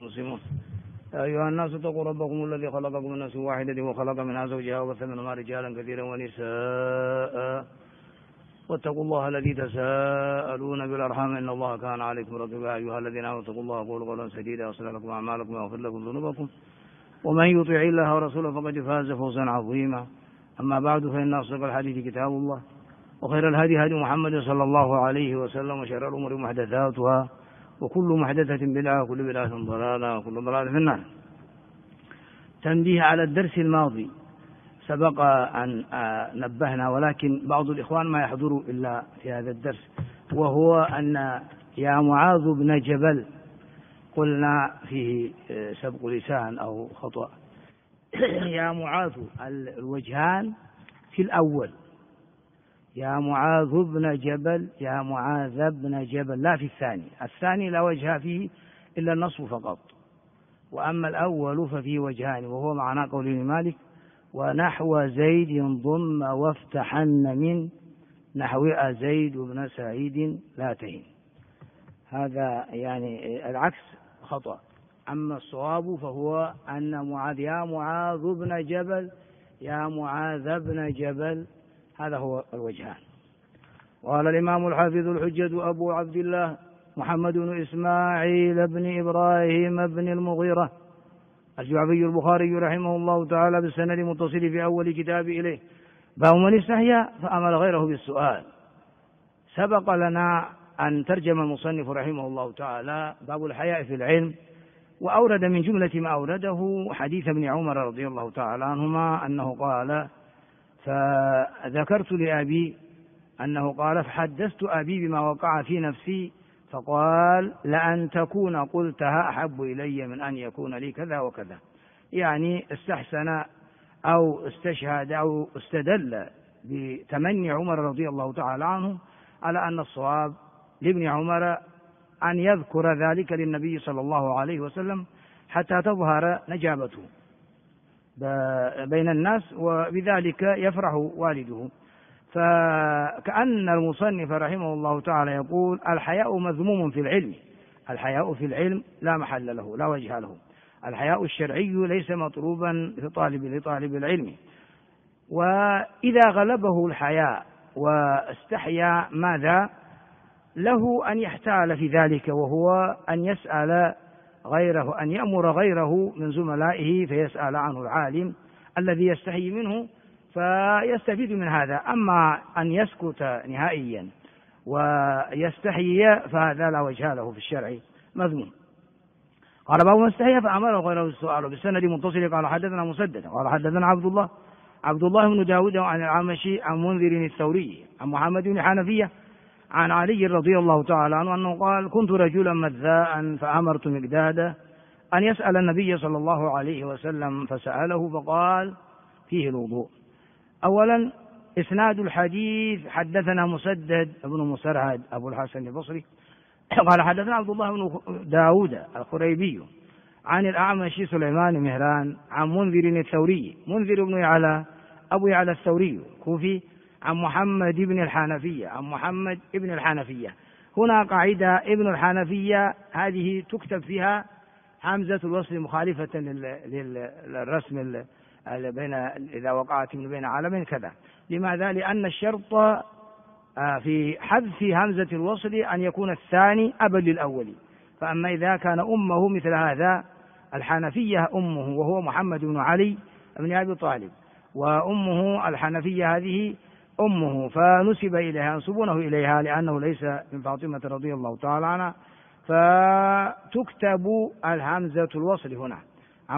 مسلمون. يا أيها الناس اتقوا ربكم الذي خلقكم من نفس واحدة وخلق منها زوجها وبث منهما رجالا كثيرا ونساء واتقوا الله الذي تساءلون بالأرحام إن الله كان عليكم رقيبا. يا أيها الذين آمنوا اتقوا الله وقولوا قولا سديدا يصلح لكم أعمالكم ويغفر لكم ذنوبكم ومن يطع الله ورسوله فقد فاز فوزا عظيما. أما بعد فإن أصدق الحديث كتاب الله وخير الهدي هدي محمد صلى الله عليه وسلم وشر الأمور محدثاتها وكل محدثة بدعة وكل بدعة ضلالة وكل ضلالة في النار. تنبيه على الدرس الماضي سبق أن نبهنا، ولكن بعض الإخوان ما يحضروا إلا في هذا الدرس، وهو أن يا معاذ بن جبل قلنا فيه سبق لسان أو خطأ. يا معاذ الوجهان في الأول يا معاذ بن جبل، يا معاذ بن جبل، لا في الثاني. الثاني لا وجه فيه إلا النصب فقط، وأما الأول ففيه وجهان، وهو معنى قول مالك ونحو زيد ضم وافتحن من نحو زيد بن سعيد لا تهن. هذا يعني العكس خطأ. أما الصواب فهو أن معاذ يا معاذ بن جبل، يا معاذ بن جبل، هذا هو الوجهان. قال الإمام الحافظ الحجة أبو عبد الله محمد بن إسماعيل بن إبراهيم بن المغيرة الجعفي البخاري رحمه الله تعالى بالسند المتصل في أول كتاب إليه: باب من استحيا فأمر غيره بالسؤال. سبق لنا أن ترجم المصنف رحمه الله تعالى باب الحياء في العلم، وأورد من جملة ما أورده حديث ابن عمر رضي الله تعالى عنهما أنه قال: فذكرت لأبي أنه قال فحدثت أبي بما وقع في نفسي فقال: لأن تكون قلتها أحب إلي من أن يكون لي كذا وكذا. يعني استحسن أو استشهد أو استدل بتمني عمر رضي الله تعالى عنه على أن الصواب لابن عمر أن يذكر ذلك للنبي صلى الله عليه وسلم حتى تظهر نجابته بين الناس، وبذلك يفرح والده. فكأن المصنف رحمه الله تعالى يقول: الحياء مذموم في العلم، الحياء في العلم لا محل له، لا وجه له. الحياء الشرعي ليس مطلوبا لطالب العلم، وإذا غلبه الحياء واستحيا ماذا له؟ أن يحتال في ذلك، وهو أن يسأل غيره، أن يأمر غيره من زملائه فيسأل عنه العالم الذي يستحي منه فيستفيد من هذا. أما أن يسكت نهائيا ويستحي فهذا لا وجه له في الشرع، مذموم. قال: باب من استحي فأمر غيره السؤال. بالسند متصل قال: حدثنا مسدد قال: حدثنا عبد الله بن داود عن الأعمشي عن منذر الثوري عن محمد بن حنفية عن علي رضي الله تعالى عنه أنه قال: كنت رجلا مذاء فأمرت مقدادا أن يسأل النبي صلى الله عليه وسلم فسأله فقال: فيه الوضوء. أولا إسناد الحديث: حدثنا مسدد بن مسرهد أبو الحسن البصري قال: حدثنا عبد الله بن داود الخريبي عن الأعمش سليمان مهران عن منذر الثوري، منذر بن يعلى أبو يعلى الثوري كوفي، عن محمد بن الحنفية، عن محمد بن الحنفية. هنا قاعدة: ابن الحنفية هذه تكتب فيها همزة الوصل مخالفة للرسم بين إذا وقعت من بين علمين كذا. لماذا؟ لأن الشرط في حذف همزة الوصل أن يكون الثاني أبا للأول. فأما إذا كان أمه مثل هذا، الحنفية أمه وهو محمد بن علي بن أبي طالب، وأمه الحنفية هذه أمه، فنسب إليها، ينسبونه إليها لأنه ليس من فاطمة رضي الله تعالى عنها، فتكتب الهمزة الوصل هنا عن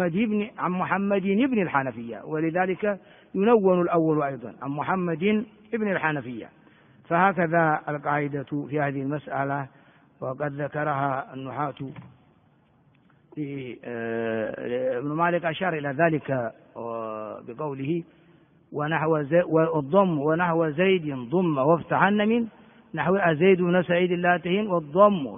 محمد بن الحنفية، ولذلك ينون الأول أيضا عن محمد بن الحنفية. فهكذا القاعدة في هذه المسألة، وقد ذكرها النحاة. ابن مالك أشار إلى ذلك بقوله: والضم ونحو زيد ضم وافتحن من نحو زيد بن سعيد لا تهن، والضم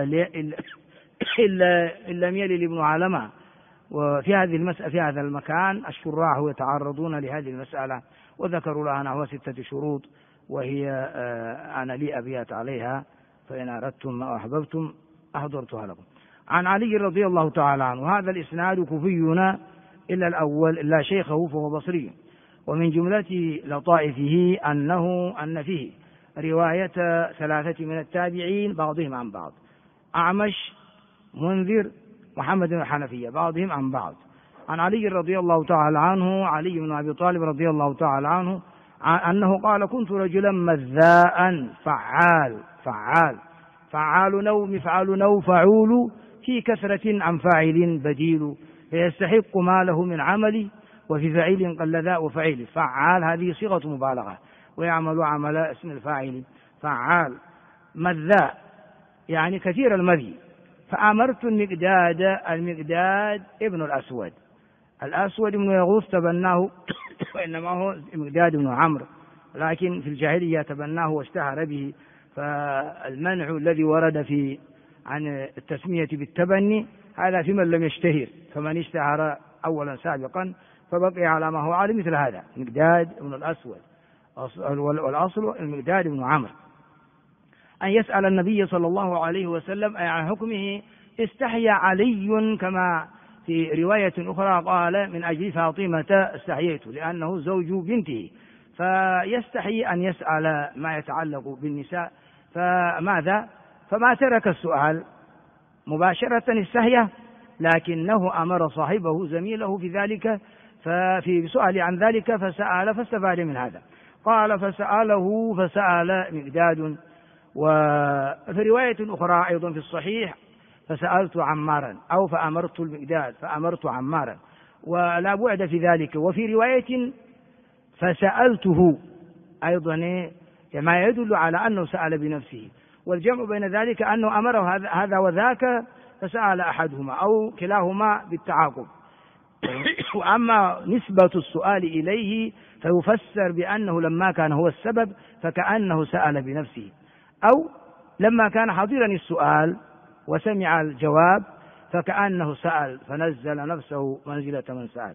إلا لم يلل ابن علمة. وفي هذه المسألة في هذا المكان الشراح يتعرضون لهذه المسألة وذكروا لها نحو 6 شروط، وهي أنا لي أبيات عليها، فإن أردتم ما أحببتم أحضرتها لكم. عن علي رضي الله تعالى عنه. هذا الإسناد كوفينا إلا الأول إلا شيخه فهو بصري. ومن جملة لطائفه أن فيه رواية 3 من التابعين بعضهم عن بعض، أعمش، منذر، محمد بن الحنفية، بعضهم عن بعض. عن علي رضي الله تعالى عنه، علي بن أبي طالب رضي الله تعالى عنه، أنه قال: كنت رجلا مذاء فعال نو مفعل نو فعول في كثرة عن فاعل بديل، فيستحق ما له من عمل، وفي فعيل قل ذا وفعيل. فعال هذه صيغة مبالغة، ويعمل عمل اسم الفاعل. فعال مذاء يعني كثير المذي. فأمرت المقداد ابن الأسود بن يغوث تبناه وإنما هو المقداد بن عمرو، لكن في الجاهلية تبناه واشتهر به. فالمنع الذي ورد عن التسمية بالتبني هذا في من لم يشتهر، فمن اشتهر أولا سابقا فبقي على ما هو على مثل هذا مقداد بن الأسود، والأصل المقداد بن عمرو. أن يسأل النبي صلى الله عليه وسلم عن حكمه. استحيا علي كما في رواية أخرى قال: من أجل فاطمة استحييت، لأنه زوج بنته، فيستحي أن يسأل ما يتعلق بالنساء. فما ترك السؤال مباشرة استحيا، لكنه أمر صاحبه زميله في ذلك ففي سؤال عن ذلك فسأل فاستفاد من هذا. قال: فسأل مقداد. وفي رواية أخرى أيضا في الصحيح: فسألت عمارا، أو فأمرت المقداد فأمرت عمارا، ولا بعد في ذلك. وفي رواية فسألته أيضا ما يدل على أنه سأل بنفسه، والجمع بين ذلك أنه أمره هذا وذاك فسأل أحدهما أو كلاهما بالتعاقب. وأما نسبة السؤال إليه فيفسر بأنه لما كان هو السبب فكأنه سأل بنفسه، أو لما كان حاضرا السؤال وسمع الجواب فكأنه سأل فنزل نفسه منزلة من سأل.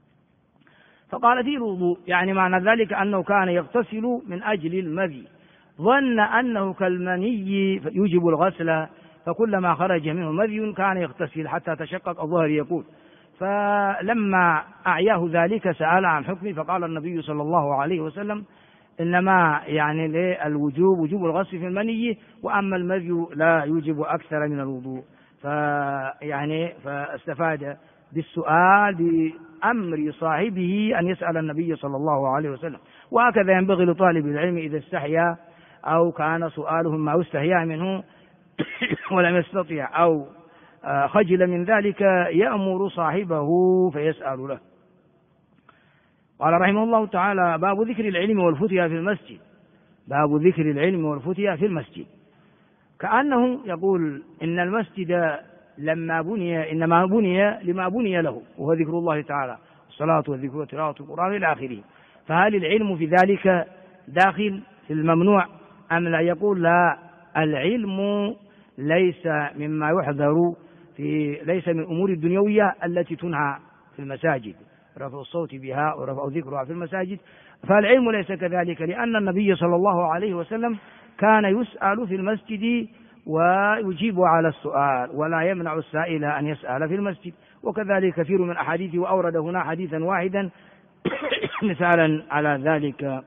فقال: في الوضوء، يعني معنى ذلك أنه كان يغتسل من أجل المذي، ظن أنه كالمني يوجب الغسل، فكلما خرج منه مذي كان يغتسل حتى تشقق الظهر يقول. فلما أعياه ذلك سأل عن حكمه، فقال النبي صلى الله عليه وسلم: إنما يعني الوجوب وجوب الغسل في المني، وأما المذي لا يوجب أكثر من الوضوء. فاستفاد بالسؤال بأمر صاحبه أن يسأل النبي صلى الله عليه وسلم. وهكذا ينبغي لطالب العلم إذا استحيا أو كان سؤاله ما استحيا منه ولم يستطيع أو خجل من ذلك يأمر صاحبه فيسأل له. قال رحمه الله تعالى: باب ذكر العلم والفتيا في المسجد. باب ذكر العلم والفتيا في المسجد، كأنه يقول إن المسجد لما بني إنما بني لما بني له، وهو ذكر الله تعالى، الصلاة والذكر وتلاوة القرآن إلى آخره. فهل العلم في ذلك داخل في الممنوع أم لا؟ يقول: لا، العلم ليس مما يحذر ليس من الأمور الدنيوية التي تنهى في المساجد، رفع الصوت بها ورفع ذكرها في المساجد. فالعلم ليس كذلك، لأن النبي صلى الله عليه وسلم كان يسأل في المسجد ويجيب على السؤال، ولا يمنع السائل أن يسأل في المسجد. وكذلك كثير من أحاديثه، وأورد هنا حديثا واحدا مثالا على ذلك.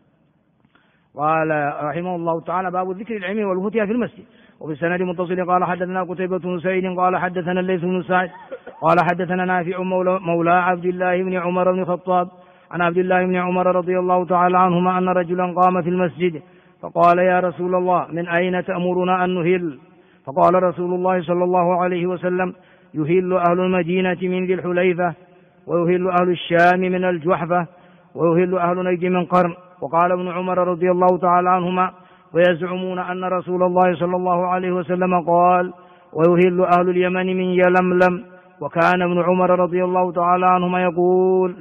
قال رحمه الله تعالى: باب ذكر العلم والفتيا في المسجد. وفي السند متصل قال: حدثنا قتيبة بن سعيد قال حدثنا الليث بن سعد قال حدثنا نافع مولى عبد الله بن عمر بن الخطاب عن عبد الله بن عمر رضي الله تعالى عنهما أن رجلا قام في المسجد فقال: يا رسول الله، من أين تأمرنا أن نهل؟ فقال رسول الله صلى الله عليه وسلم: يهل أهل المدينة من ذي الحليفة، ويهل أهل الشام من الجحفة، ويهل أهل نجد من قرن. وقال ابن عمر رضي الله تعالى عنهما: ويزعمون أن رسول الله صلى الله عليه وسلم قال: ويهل أهل اليمن من يلملم. وكان ابن عمر رضي الله تعالى عنهما يقول: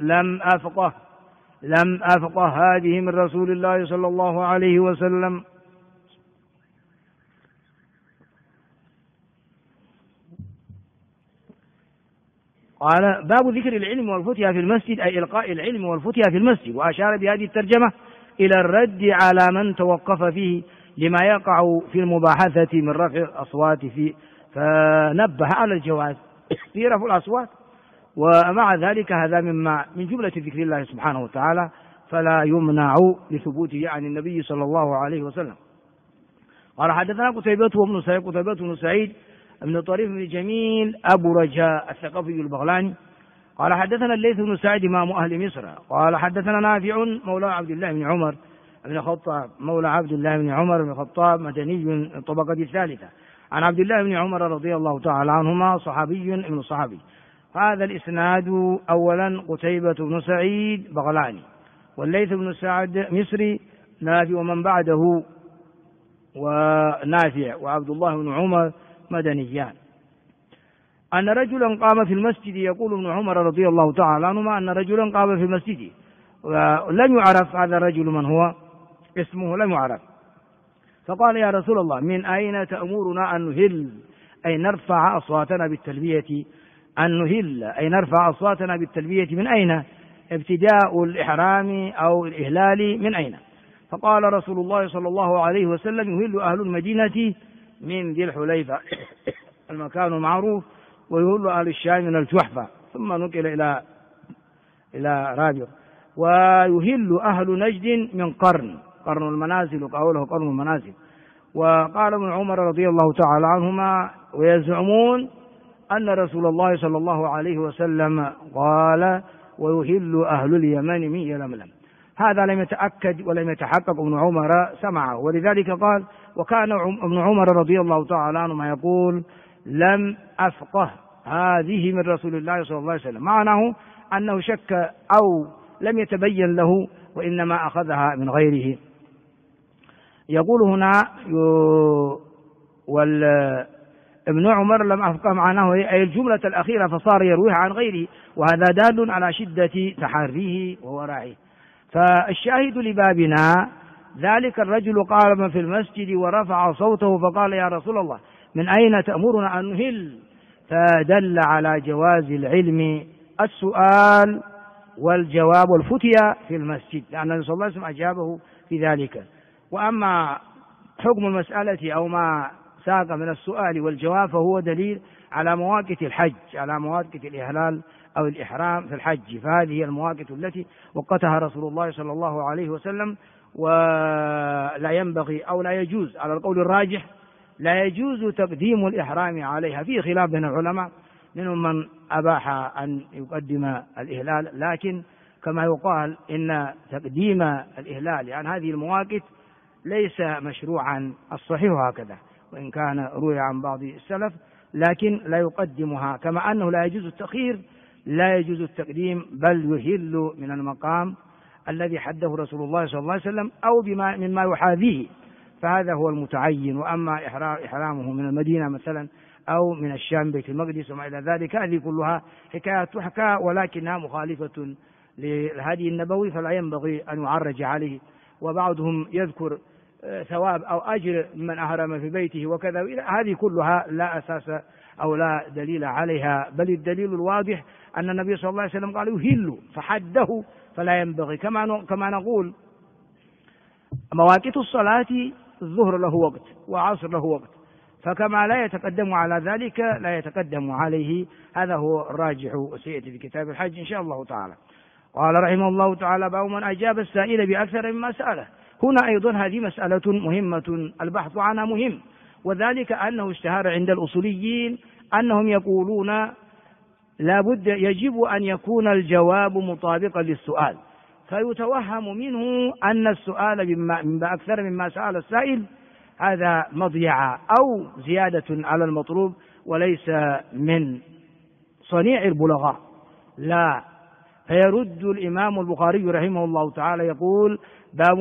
لم أفقه هذه من رسول الله صلى الله عليه وسلم. قال: باب ذكر العلم والفتيا في المسجد، أي إلقاء العلم والفتيا في المسجد. وأشار بهذه الترجمة إلى الرد على من توقف فيه لما يقع في المباحثة من رفع الأصوات فنبه على الجواز في رفع الأصوات، ومع ذلك هذا من جملة ذكر الله سبحانه وتعالى، فلا يمنع لثبوته عن النبي صلى الله عليه وسلم. قال حدثنا قتيبة بن سعيد بن طريف بن جميل أبو رجاء الثقفي البغلاني قال حدثنا الليث بن سعد إمام أهل مصر قال حدثنا نافع مولى عبد الله بن عمر بن الخطاب مولى عبد الله بن عمر بن الخطاب مدني الطبقة الثالثة عن عبد الله بن عمر رضي الله تعالى عنهما صحابي ابن صحابي. هذا الإسناد أولا قتيبة بن سعيد بغلاني، والليث بن سعد مصري، نافع ومن بعده ونافع وعبد الله بن عمر مدنيان. أن رجلا قام في المسجد، يقول ابن عمر رضي الله تعالى عنهما أن رجلا قام في المسجد ولم يعرف هذا الرجل من هو، اسمه لم يعرف، فقال يا رسول الله من أين تأمرنا أن نهل أي نرفع أصواتنا بالتلبية، أن نهل أي نرفع أصواتنا بالتلبية من أين؟ ابتداء الإحرام أو الإهلال من أين؟ فقال رسول الله صلى الله عليه وسلم يهل أهل المدينة من ذي الحليفة المكان معروف، ويهل أهل الشام من الجحفة، ثم نقل إلى رابغ، ويهل أهل نجد من قرن المنازل، قوله قرن المنازل. وقال ابن عمر رضي الله تعالى عنهما ويزعمون أن رسول الله صلى الله عليه وسلم قال ويهل أهل اليمن من يلملم. هذا لم يتأكد ولم يتحقق ابن عمر سمعه، ولذلك قال وكان ابن عمر رضي الله تعالى عنهما يقول لم أفقه هذه من رسول الله صلى الله عليه وسلم، معناه أنه شك أو لم يتبين له وإنما أخذها من غيره. يقول هنا ابن عمر لم أفقه معناه أي الجملة الأخيرة، فصار يرويها عن غيره، وهذا دال على شدة تحريه وورعه. فالشاهد لبابنا ذلك الرجل قام في المسجد ورفع صوته فقال يا رسول الله من أين تأمرنا أن نهل، فدل على جواز العلم السؤال والجواب والفتيا في المسجد، لأن النبي صلى الله عليه وسلم أجابه في ذلك. وأما حكم المسألة أو ما ساق من السؤال والجواب فهو دليل على مواقيت الحج، على مواقيت الإهلال أو الإحرام في الحج، فهذه هي المواقيت التي وقتها رسول الله صلى الله عليه وسلم، ولا ينبغي أو لا يجوز على القول الراجح لا يجوز تقديم الإحرام عليها، فيه خلاف بين العلماء، منهم من أباح أن يقدم الإهلال، لكن كما يقال إن تقديم الإهلال عن هذه المواقيت ليس مشروعا، الصحيح هكذا، وإن كان روي عن بعض السلف، لكن لا يقدمها، كما أنه لا يجوز التأخير لا يجوز التقديم، بل يهل من المقام الذي حده رسول الله صلى الله عليه وسلم أو مما يحاذيه، فهذا هو المتعين. وأما إحرامه من المدينة مثلا أو من الشام بيت المقدس وما إلى ذلك، هذه كلها حكايات تحكى ولكنها مخالفة للهدي النبوي، فلا ينبغي أن يعرج عليه. وبعضهم يذكر ثواب أو أجر من أحرم في بيته وكذا، هذه كلها لا أساس أو لا دليل عليها، بل الدليل الواضح أن النبي صلى الله عليه وسلم قال يهل فحده، فلا ينبغي. كما نقول مواقيت الصلاة الظهر له وقت وعصر له وقت، فكما لا يتقدم على ذلك لا يتقدم عليه، هذا هو الراجح وسيأتي في كتاب الحج إن شاء الله تعالى. قال رحمه الله تعالى باب من أجاب السائل بأكثر مما سأله. هنا أيضا هذه مسألة مهمة البحث عنها مهم، وذلك أنه اشتهر عند الأصوليين أنهم يقولون لا بد يجب أن يكون الجواب مطابقا للسؤال، فيتوهم منه أن السؤال بأكثر مما سأل السائل هذا مضيعة أو زيادة على المطلوب وليس من صنيع البلغاء، لا. فيرد الإمام البخاري رحمه الله تعالى يقول باب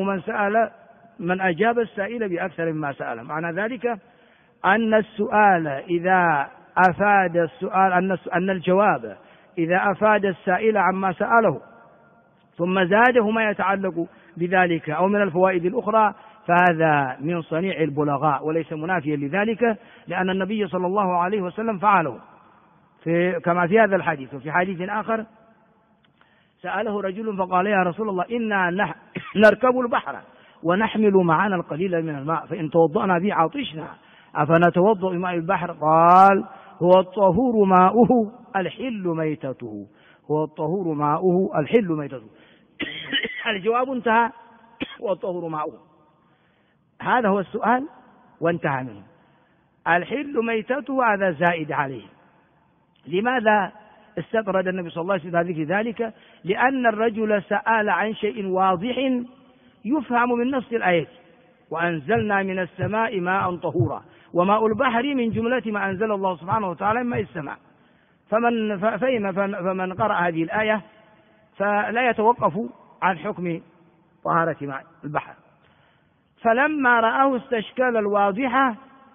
من أجاب السائل بأكثر مما سأله، معنى ذلك أن السؤال إذا أفاد السؤال أن الجواب إذا أفاد السائل عما سأله ثم زاده ما يتعلق بذلك أو من الفوائد الأخرى، فهذا من صنيع البلغاء وليس منافيا لذلك، لأن النبي صلى الله عليه وسلم فعله كما في هذا الحديث. وفي حديث آخر سأله رجل فقال يا رسول الله إنا نركب البحر ونحمل معنا القليل من الماء فإن توضأنا به عطشنا أفنتوضأ بماء البحر؟ قال هو الطهور ماؤه الحل ميتته، هو الطهور ماؤه الحل ميتته. الجواب انتهى، هو الطهور ماؤه، هذا هو السؤال وانتهى منه. الحل ميتته هذا زائد عليه. لماذا استطرد النبي صلى الله عليه وسلم ذكر ذلك؟ لأن الرجل سأل عن شيء واضح يفهم من نص الآية: وأنزلنا من السماء ماء طهورا، وماء البحر من جملة ما أنزل الله سبحانه وتعالى من ماء السماء. فمن قرأ هذه الآية فلا يتوقف عن حكم طهارة ماء البحر. فلما رآه استشكال الواضحة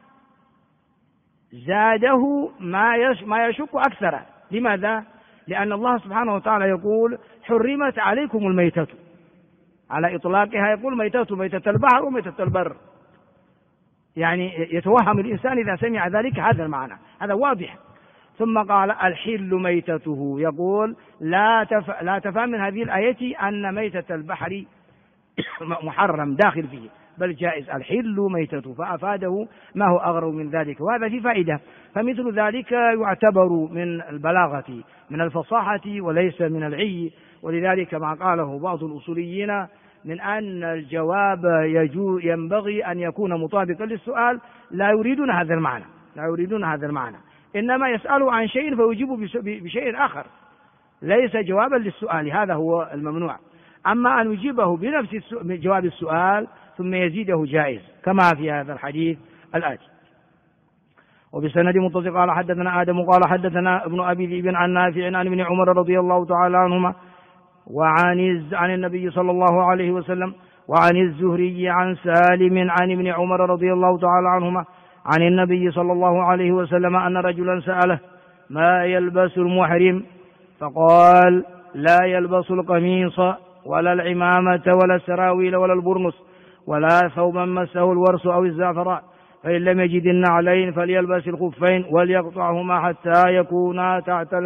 زاده ما يشك أكثر. لماذا؟ لأن الله سبحانه وتعالى يقول: حرمت عليكم الميتة، على إطلاقها يقول ميتة البحر وميتة البر، يعني يتوهم الإنسان إذا سمع ذلك هذا المعنى، هذا واضح. ثم قال: الحل ميتته، يقول لا تفهم من هذه الآية أن ميتة البحر محرم داخل فيه، بل جائز، الحل ميتته، فأفاده ما هو أغرب من ذلك، وهذا في فائدة. فمثل ذلك يعتبر من البلاغة، من الفصاحة، وليس من العي. ولذلك ما قاله بعض الأصوليين من أن الجواب ينبغي أن يكون مطابقا للسؤال، لا يريدون هذا المعنى، إنما يسأل عن شيء فيجيب بشيء آخر ليس جوابا للسؤال، هذا هو الممنوع. أما أن يجيبه بنفس جواب السؤال ثم يزيده جائز، كما في هذا الحديث الآتي. وبسند متصل قال حدثنا آدم قال حدثنا ابن أبي ذئب عن نافع عن ابن عمر رضي الله تعالى عنهما عن النبي صلى الله عليه وسلم، وعن الزهري عن سالم عن ابن عمر رضي الله تعالى عنهما عن النبي صلى الله عليه وسلم أن رجلا سأله: ما يلبس المحرم؟ فقال: لا يلبس القميص ولا العمامة ولا السراويل ولا البرنس ولا ثوبا مسه الورس أو الزعفران، فإن لم يجد النعلين فليلبس الخفين وليقطعهما حتى يكونا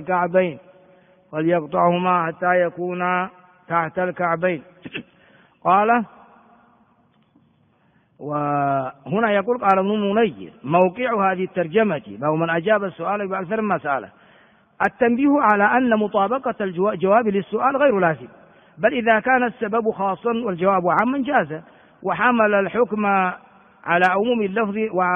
تحت الكعبين. قال، وهنا يقول: قال ابن منير: موقع هذه الترجمة باب من أجاب السؤال بأكثر مما سأله. التنبيه على أن مطابقة الجواب للسؤال غير لازم، بل إذا كان السبب خاصا والجواب عاما جاز، وحمل الحكم على عموم اللفظ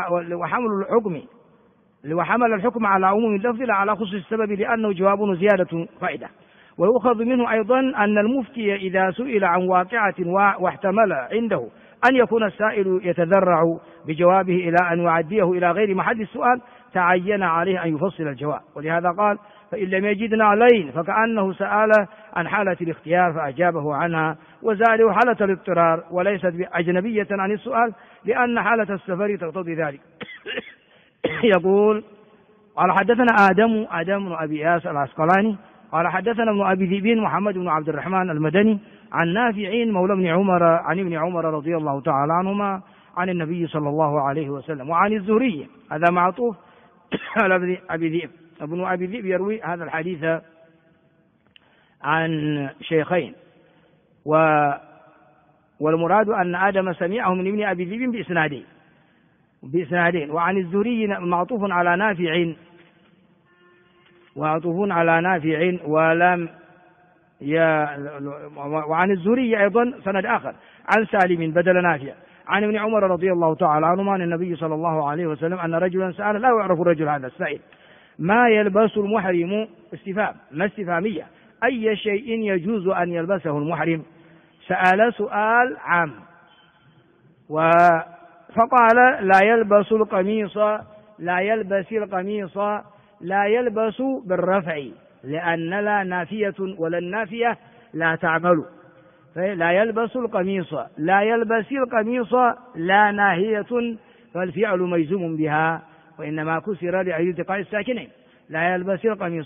وحمل الحكم على عموم اللفظ لا على خصوص السبب، لأنه جواب زيادة فائدة. ويؤخذ منه أيضا أن المفتي إذا سئل عن واقعة واحتمل عنده أن يكون السائل يتذرع بجوابه إلى أن يعديه إلى غير محل السؤال، تعين عليه أن يفصل الجواب. ولهذا قال: فإن لم يجد نعلين، فكأنه سأل عن حالة الاختيار فأجابه عنها، وزاده حالة الاضطرار، وليست أجنبية عن السؤال، لأن حالة السفر تقتضي ذلك. يقول: قال حدثنا آدم بن أبي إياس العسقلاني قال حدثنا ابن أبي ذئب محمد بن عبد الرحمن المدني عن نافع مولى ابن عمر عن ابن عمر رضي الله تعالى عنهما عن النبي صلى الله عليه وسلم. وعن الزهري، هذا معطوف على ابن أبي ذئب. ابن أبي ذئب يروي هذا الحديث عن شيخين، والمراد أن آدم سمعه من ابن أبي ذئب بإسنادين. وعن الزهري معطوف على نافع وعن الزهري أيضا سند آخر عن سالم بدل نافع عن ابن عمر رضي الله تعالى عنهما عن النبي صلى الله عليه وسلم أن رجلا سأل، لا يعرف الرجل هذا السائل: ما يلبس المحرم؟ استفهام، ما استفهامية، أي شيء يجوز أن يلبسه المحرم؟ سأل سؤال عام، فقال: لا يلبس القميص، لا يلبس بالرفع، لأن لا نافية ولا النافية لا تعمل، لا يلبس القميص لا ناهية، فالفعل مجزوم بها، وإنما كسر لأجل التقاء الساكنين. لا يلبس القميص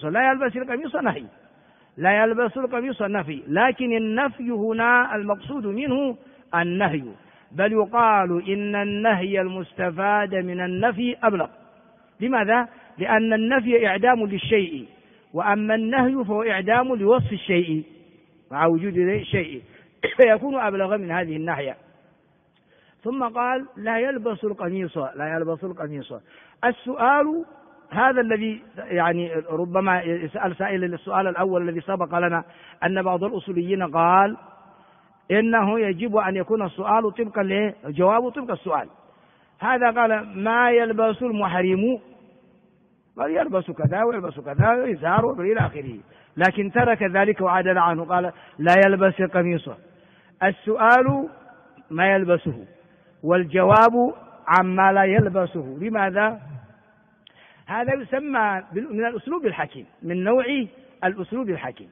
نهي، لكن النفي هنا المقصود منه النهي، بل يقال إن النهي المستفاد من النفي أبلغ. لماذا؟ لأن النفي إعدام للشيء، وأما النهي فهو إعدام لوصف الشيء مع وجود الشيء، فيكون أبلغ من هذه الناحية. ثم قال لا يلبس القميص، لا يلبس القميص. السؤال هذا الذي يعني ربما يسأل سائل السؤال الأول الذي سبق لنا أن بعض الأصوليين قال إنه يجب أن يكون السؤال طبقا لجواب طبق السؤال. هذا قال ما يلبس المحرم، قال يلبس كذا ويلبس كذا إزار وإلى آخره، لكن ترك ذلك وعدل عنه قال لا يلبس القميص. السؤال ما يلبسه والجواب عما لا يلبسه. لماذا؟ هذا يسمى من الأسلوب الحكيم، من نوع الأسلوب الحكيم،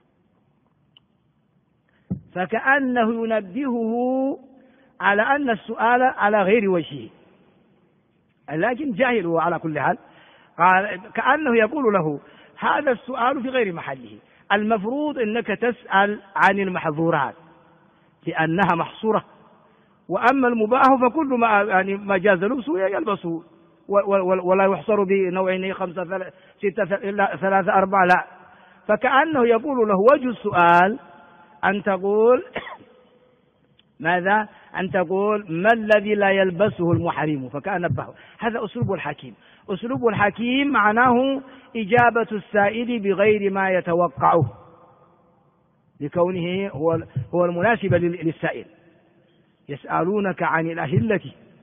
فكأنه ينبهه على أن السؤال على غير وجهه، لكن جاهل هو على كل حال. قال كأنه يقول له هذا السؤال في غير محله، المفروض أنك تسأل عن المحظورات لأنها محصورة، وأما المباح فكل ما جاز لبسه يلبسه ولا يحصر بنوعين 5 6 3 4 لا. فكأنه يقول له وجه السؤال أن تقول ماذا؟ أن تقول ما الذي لا يلبسه المحرم، فكأن نبهه. هذا أسلوب الحكيم. أسلوب الحكيم معناه إجابة السائل بغير ما يتوقعه لكونه هو المناسب للسائل. يسألونك عن الأهلة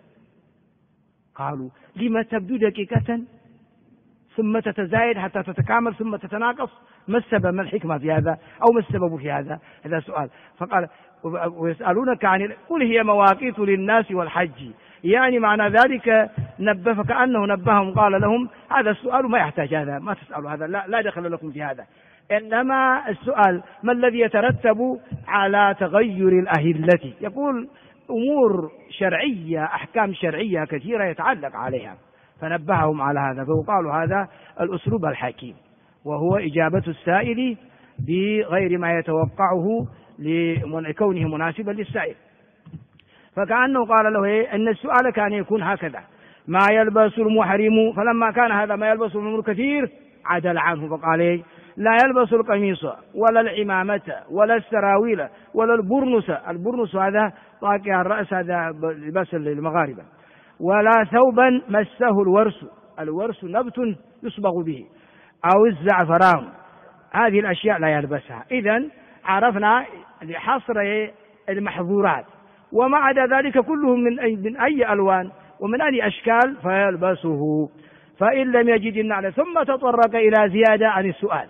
قالوا لما تبدو دقيقة ثم تتزايد حتى تتكامل ثم تتناقص، ما السبب، ما الحكمة في هذا، أو ما السبب في هذا؟ هذا سؤال. فقال ويسألونك عن قل هي مواقيت للناس والحج، يعني معنى ذلك نبه، فكأنه نبههم قال لهم هذا السؤال ما يحتاج هذا، ما تسألوا هذا، لا دخل لكم في هذا، إنما السؤال ما الذي يترتب على تغير الأهلة. يقول أمور شرعية، أحكام شرعية كثيرة يتعلق عليها، فنبههم على هذا. فقالوا هذا الأسلوب الحكيم، وهو إجابة السائل بغير ما يتوقعه لكونه مناسبا للسائل. فكأنه قال له أن السؤال كان يكون هكذا ما يلبس المحرم، فلما كان هذا ما يلبس المحرم كثير عدل عنه فقال لا يلبس القميص ولا العمامة ولا السراويل ولا البرنس. البرنس هذا طاقية الرأس، هذا لباس المغاربة. ولا ثوبا مسه الورس، الورس نبت يصبغ به، أو الزعفران، هذه الأشياء لا يلبسها. إذن عرفنا لحصر المحظورات، وما عدا ذلك كلهم من أي ألوان ومن أي أشكال فيلبسه، فإن لم يجد النعل. ثم تطرق إلى زيادة عن السؤال،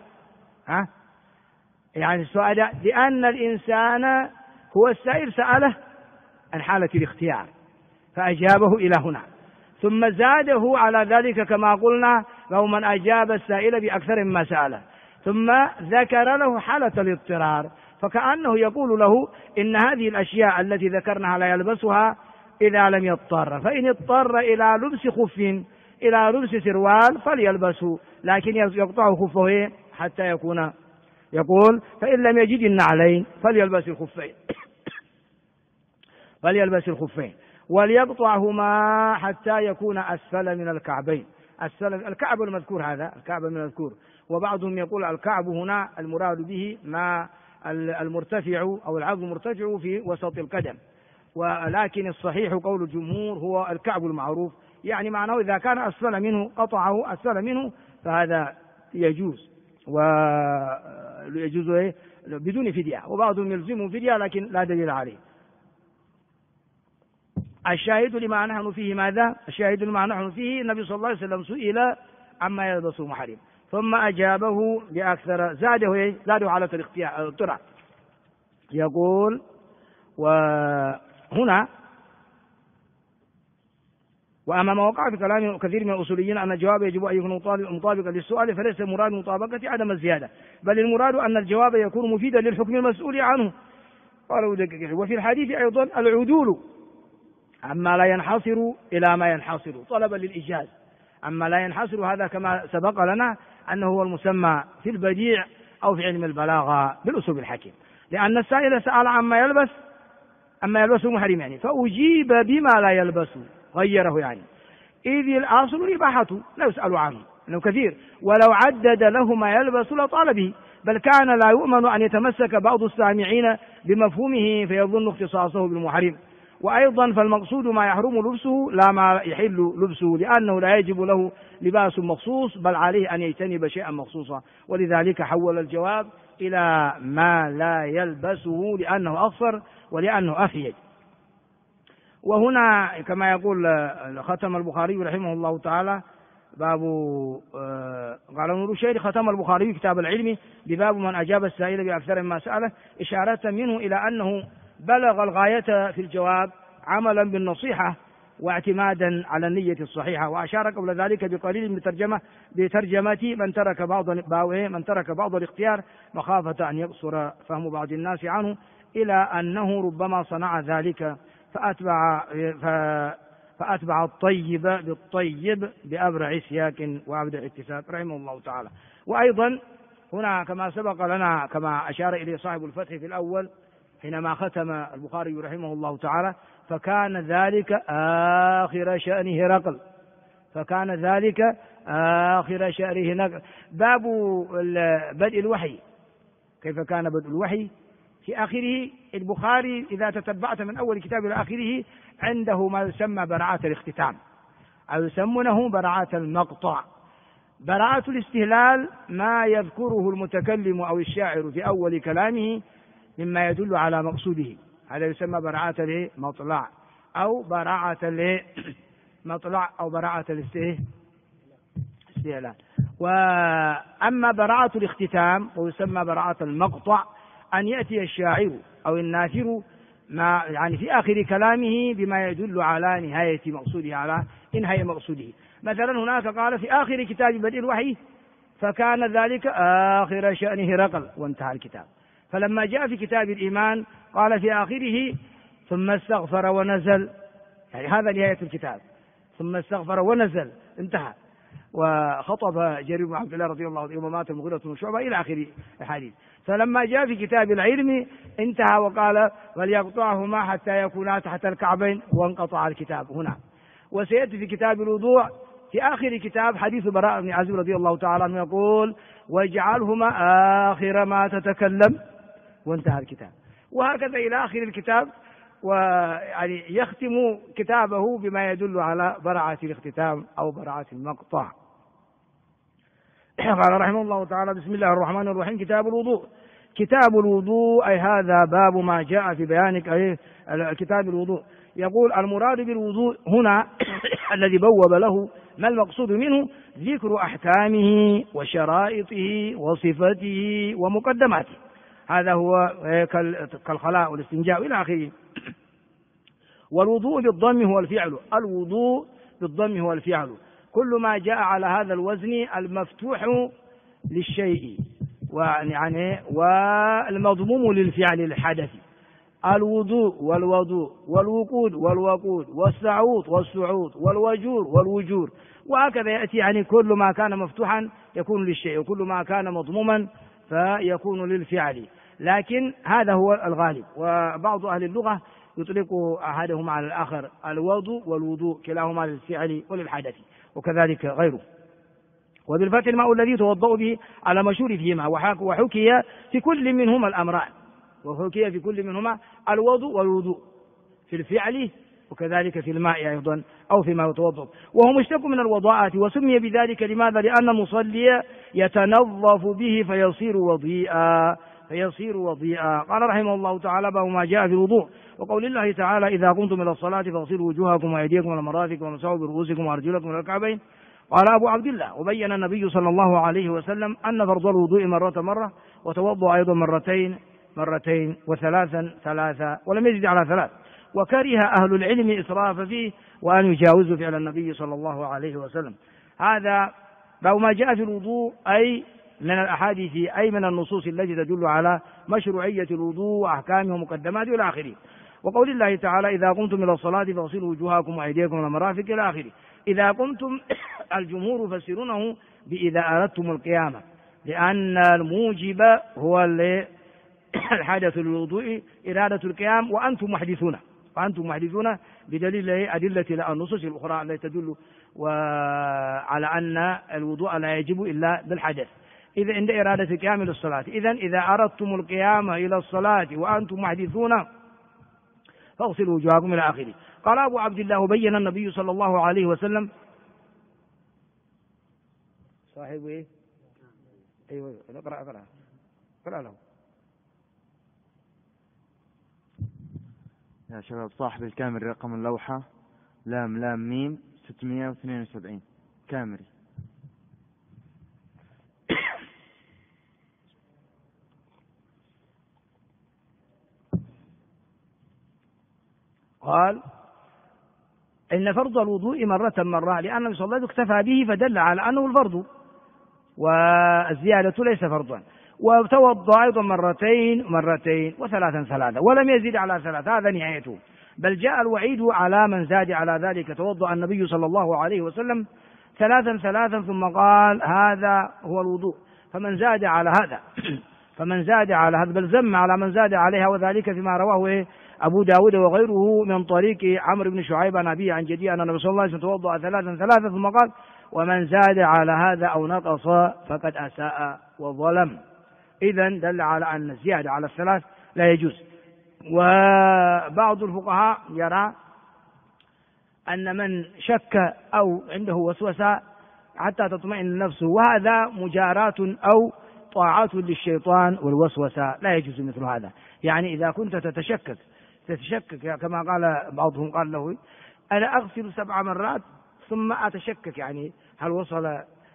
يعني السؤال لأن الإنسان هو السائل سأله عن حالة الاختيار فأجابه إلى هنا، ثم زاده على ذلك كما قلنا لو من أجاب السائل بأكثر مما سأله، ثم ذكر له حالة الاضطرار، فكأنه يقول له إن هذه الأشياء التي ذكرناها لا يلبسها إذا لم يضطر، فإن اضطر إلى لبس خف إلى لبس سروال فليلبسه، لكن يقطع خفه حتى يكون، يقول فإن لم يجد النعلين فليلبس الخفين فليلبس الخفين وليقطعهما حتى يكون أسفل من الكعبين. أسفل الكعب المذكور، هذا الكعب من المذكور، وبعضهم يقول الكعب هنا المراد به ما المرتفع أو العظم المرتفع في وسط القدم، ولكن الصحيح قول الجمهور هو الكعب المعروف، يعني معناه إذا كان أسفل منه قطعه أسفل منه فهذا يجوز، ويجوز بدون فدية، وبعضهم يلزمه فدية لكن لا دليل عليه. الشاهد لما نحن فيه ماذا؟ الشاهد لما نحن فيه النبي صلى الله عليه وسلم سئل عما يلبس المحرم ثم أجابه بأكثر، زاده على الاضطرار. يقول وهنا وأما ما وقع في كلام كثير من الأصوليين أن الجواب يجب أن يكون مطابقا للسؤال، فليس المراد مطابقة عدم الزيادة، بل المراد أن الجواب يكون مفيدا للحكم المسؤول عنه. وفي الحديث أيضا العدول عما لا ينحصر إلى ما ينحصر طلبا للإجاز. أما لا ينحصر هذا كما سبق لنا أنه هو المسمى في البديع أو في علم البلاغة بالأسلوب الحكيم، لأن السائل سأل عما يلبس المحرم يعني، فأجيب بما لا يلبس، غيره يعني، إذ الأصل الإباحة لا يسأل عنه أنه كثير، ولو عدد له ما يلبس لطال به، بل كان لا يؤمن أن يتمسك بعض السامعين بمفهومه فيظن اختصاصه بالمحرم، وأيضا فالمقصود ما يحرم لبسه لا ما يحل لبسه، لأنه لا يجب له لباس مخصوص، بل عليه أن يجتنب شيئا مخصوصا، ولذلك حول الجواب إلى ما لا يلبسه لأنه أقصر ولأنه أفيد. وهنا كما يقول ختم البخاري رحمه الله تعالى باب قال ابن رشيد ختم البخاري كتاب العلم بباب من أجاب السائل بأكثر مما سأله، إشارة منه إلى أنه بلغ الغاية في الجواب عملا بالنصيحة واعتمادا على النية الصحيحة. وأشار قبل ذلك بقليل بترجمة من ترك بعض الاختيار مخافة أن يقصر فهم بعض الناس عنه، إلى أنه ربما صنع ذلك فأتبع الطيب بالطيب بأبرع سياق وأبدع اكتساب رحمه الله تعالى. وأيضا هنا كما سبق لنا كما أشار إليه صاحب الفتح في الأول حينما ختم البخاري رحمه الله تعالى، فكان ذلك آخر شأن هرقل، باب بدء الوحي. كيف كان بدء الوحي؟ في آخره البخاري إذا تتبعت من أول كتاب إلى آخره عنده ما يسمى براءة الاختتام، أو يسمونه براءة المقطع. براءة الاستهلال ما يذكره المتكلم أو الشاعر في أول كلامه مما يدل على مقصوده، هذا يسمى براءة المطلع أو براءة المطلع أو براءة الاستهلال. وأما براءة الاختتام ويسمى براءة المقطع أن يأتي الشاعر أو الناثر يعني في آخر كلامه بما يدل على نهاية مقصوده، على إنهاء مقصوده. مثلا هناك قال في آخر كتاب بدء الوحي فكان ذلك آخر شأن هرقل وانتهى الكتاب. فلما جاء في كتاب الإيمان قال في آخره ثم استغفر ونزل، يعني هذا نهاية الكتاب، ثم استغفر ونزل انتهى. وخطب جرير بن عبد الله رضي الله عنه يوم مات المغيرة بن شعبة إلى آخر الحديث. فلما جاء في كتاب العلم انتهى وقال وليقطعهما حتى يكونا تحت الكعبين، وانقطع الكتاب هنا. وسيأتي في كتاب الوضوء في آخر كتاب حديث براء بن عازب رضي الله تعالى عنه يقول واجعلهما آخر ما تتكلم، وانتهى الكتاب. وهكذا إلى آخر الكتاب، ويعني يختم كتابه بما يدل على براعة الاختتام أو براعة المقطع. قال رحمه الله تعالى بسم الله الرحمن الرحيم كتاب الوضوء أي هذا باب ما جاء في بيان كتاب الوضوء. يقول المراد بالوضوء هنا الذي بوب له ما المقصود منه ذكر أحكامه وشرائطه وصفته ومقدماته، هذا هو كالخلاء والاستنجاء إلى آخره. والوضوء بالضم هو الفعل، الوضوء بالضم هو الفعل، كل ما جاء على هذا الوزن المفتوح للشيء يعني والمضموم للفعل الحدث. الوضوء والوضوء والوقود والوقود والسعود والسعود والوجور والوجور، وهكذا يأتي يعني كل ما كان مفتوحا يكون للشيء، وكل ما كان مضموما فيكون للفعل، لكن هذا هو الغالب. وبعض أهل اللغة يطلق أحدهما على الآخر، الوضوء والوضوء كلاهما للفعل وللحدث، وكذلك غيره. وبالفتح الماء الذي توضأ به على مشهور فيهما، وحكي في كل منهما الأمران، وحكي في كل منهما الوضوء والوضوء في الفعل وكذلك في الماء أيضا أو فيما يتوضأ، وهو مشتق من الوضاءات، وسمي بذلك لماذا؟ لأن المصلي يتنظف به فيصير وضيئا. قال رحمه الله تعالى باب ما جاء في الوضوء، وقول الله تعالى إذا قمتم إلى الصلاة فاغسلوا وجوهكم وأيديكم إلى المرافق وامسحوا برؤوسكم وأرجلكم إلى الكعبين. قال أبو عبد الله وبين النبي صلى الله عليه وسلم أن فرض الوضوء مرة وتوضأ أيضا مرتين وثلاثا ولم يزد على 3، وكره أهل العلم إسراف فيه وأن يجاوزوا فعل النبي صلى الله عليه وسلم. هذا باب ما جاء في الوضوء، أي من الأحاديث أي من النصوص التي تدل على مشروعية الوضوء وأحكامه ومقدماته إلى آخره. وقول الله تعالى إذا قمتم إلى الصلاة فاغسلوا وجوهكم وأيديكم إلى المرافق إلى آخره. إذا قمتم الجمهور يفسرونه بإذا أردتم القيامة، لأن الموجب هو الحدث للوضوء إرادة القيام، وأنتم محدثون بدليل أدلة النصوص الأخرى التي تدل على أن الوضوء لا يجب إلا بالحدث إذا عند إرادة القيام للصلاة. إذا أردتم القيام إلى الصلاة وأنتم محدثون فاغسلوا وجوهكم إلى آخره. قال أبو عبد الله: وبين النبي صلى الله عليه وسلم صاحب إيه؟ أيوة اقرأ له يا شباب. صاحب الكامري رقم اللوحة لام ميم 672 كامري. قال: إن فرض الوضوء مرة لأن النبي صلى الله عليه وسلم اكتفى به فدل على أنه الفرض، والزيادة ليس فرضا. وتوضأ أيضا مرتين وثلاثا ولم يزد على 3، هذا نهايته. بل جاء الوعيد على من زاد على ذلك. توضأ النبي صلى الله عليه وسلم 3 ثم قال: هذا هو الوضوء. فمن زاد على هذا بل ذم على من زاد عليها، وذلك فيما رواه أبو داود وغيره من طريق عمرو بن شعيب عن أبيه عن جديه أن النبي صلى الله عليه وسلم توضأ 3 ثم قال: ومن زاد على هذا أو نقص فقد أساء وظلم. إذن دل على أن الزيادة على 3 لا يجوز. وبعض الفقهاء يرى أن من شك أو عنده وسوسة حتى تطمئن نفسه، وهذا مجاراة أو طاعة للشيطان والوسوسة، لا يجوز مثل هذا. يعني إذا كنت تتشكك كما قال بعضهم، قال له: أنا أغسل 7 مرات ثم أتشكك يعني هل وصل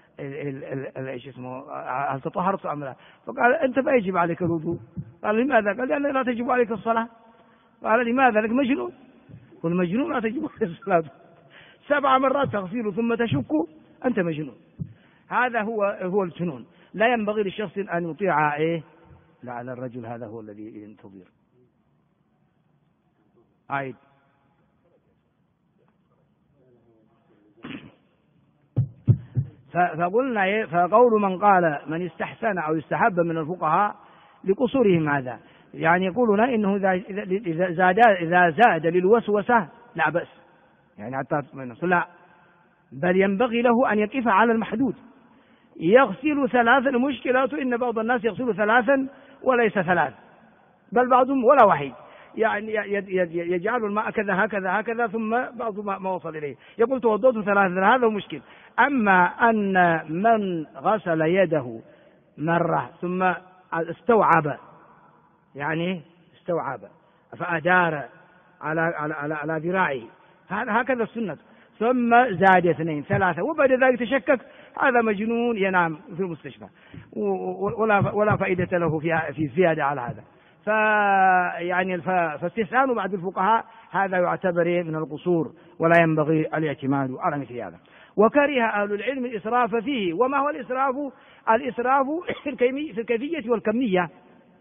هل تطهرت أم لا؟ فقال: أنت ما يجب عليك الوضوء. قال: لماذا؟ قال: لأن لا تجب عليك الصلاة. قال: لماذا؟ لك مجنون. والمجنون لا تجب عليه الصلاة. 7 مرات تغسل ثم تشك، أنت مجنون. هذا هو الجنون. لا ينبغي للشخص أن يطيع لعل الرجل هذا هو الذي ينتظر. عيد. فقلنا فقول من قال من استحسن أو استحب من الفقهاء لقصورهم هذا، يعني يقولون إنه إذا زاد للوسوسة لا بأس، يعني حتى لا، بل ينبغي له أن يقف على المحدود. يغسل 3. المشكلة إن بعض الناس يغسل 3 وليس 3، بل بعضهم ولا واحد، يعني يجعل الماء كذا هكذا ثم بعض ما وصل إليه، يقول توضأت 3. هذا مشكل. أما أن من غسل يده مرة ثم استوعب فأدار على ذراعه، هكذا السنة، ثم زاد 2 3 وبعد ذلك تشكك، هذا مجنون ينام في المستشفى، ولا فائدة له في الزيادة على هذا. فاستحسان بعض الفقهاء هذا يعتبر من القصور، ولا ينبغي الاعتماد على مثل هذا. وكره أهل العلم الإسراف فيه. وما هو الإسراف؟ الإسراف في الكيفية والكمية،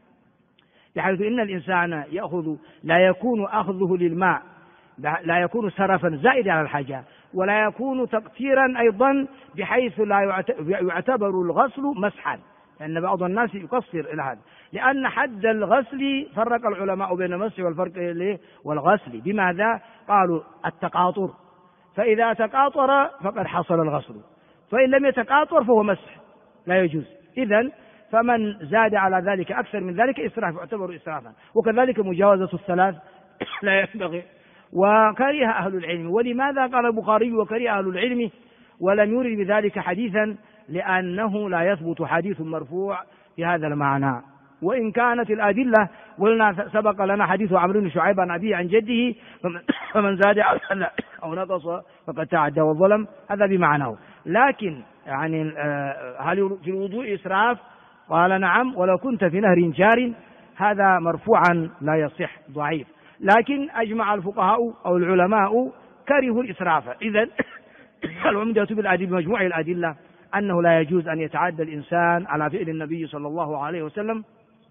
بحيث إن الإنسان يأخذ، لا يكون أخذه للماء، لا يكون سرفا زائدا على الحاجة، ولا يكون تقتيرا أيضا بحيث لا يعتبر الغسل مسحا، لأن بعض الناس يقصر إلى هذا، لأن حد الغسل فرق العلماء بين المسح والغسل. بماذا؟ قالوا: التقاطر، فإذا تقاطر فقد حصل الغسل، فإن لم يتقاطر فهو مسح، لا يجوز. إذن فمن زاد على ذلك أكثر من ذلك إسراف، يعتبر إسرافا. وكذلك مجاوزة 3 لا ينبغي. وكره أهل العلم. ولماذا قال البخاري وكره أهل العلم ولم يرد بذلك حديثا؟ لأنه لا يثبت حديث مرفوع في هذا المعنى. وإن كانت الأدلة، قلنا سبق لنا حديث عمرو بن شعيب عن أبيه عن جده: فمن زاد أو نقص فقد تعدى وظلم، هذا بمعناه. لكن يعني هل في الوضوء إسراف؟ قال: نعم، ولو كنت في نهر جار، هذا مرفوعا لا يصح، ضعيف. لكن أجمع الفقهاء أو العلماء كرهوا الإسراف. إذن العمدة بمجموع الأدلة أنه لا يجوز أن يتعدى الإنسان على فعل النبي صلى الله عليه وسلم،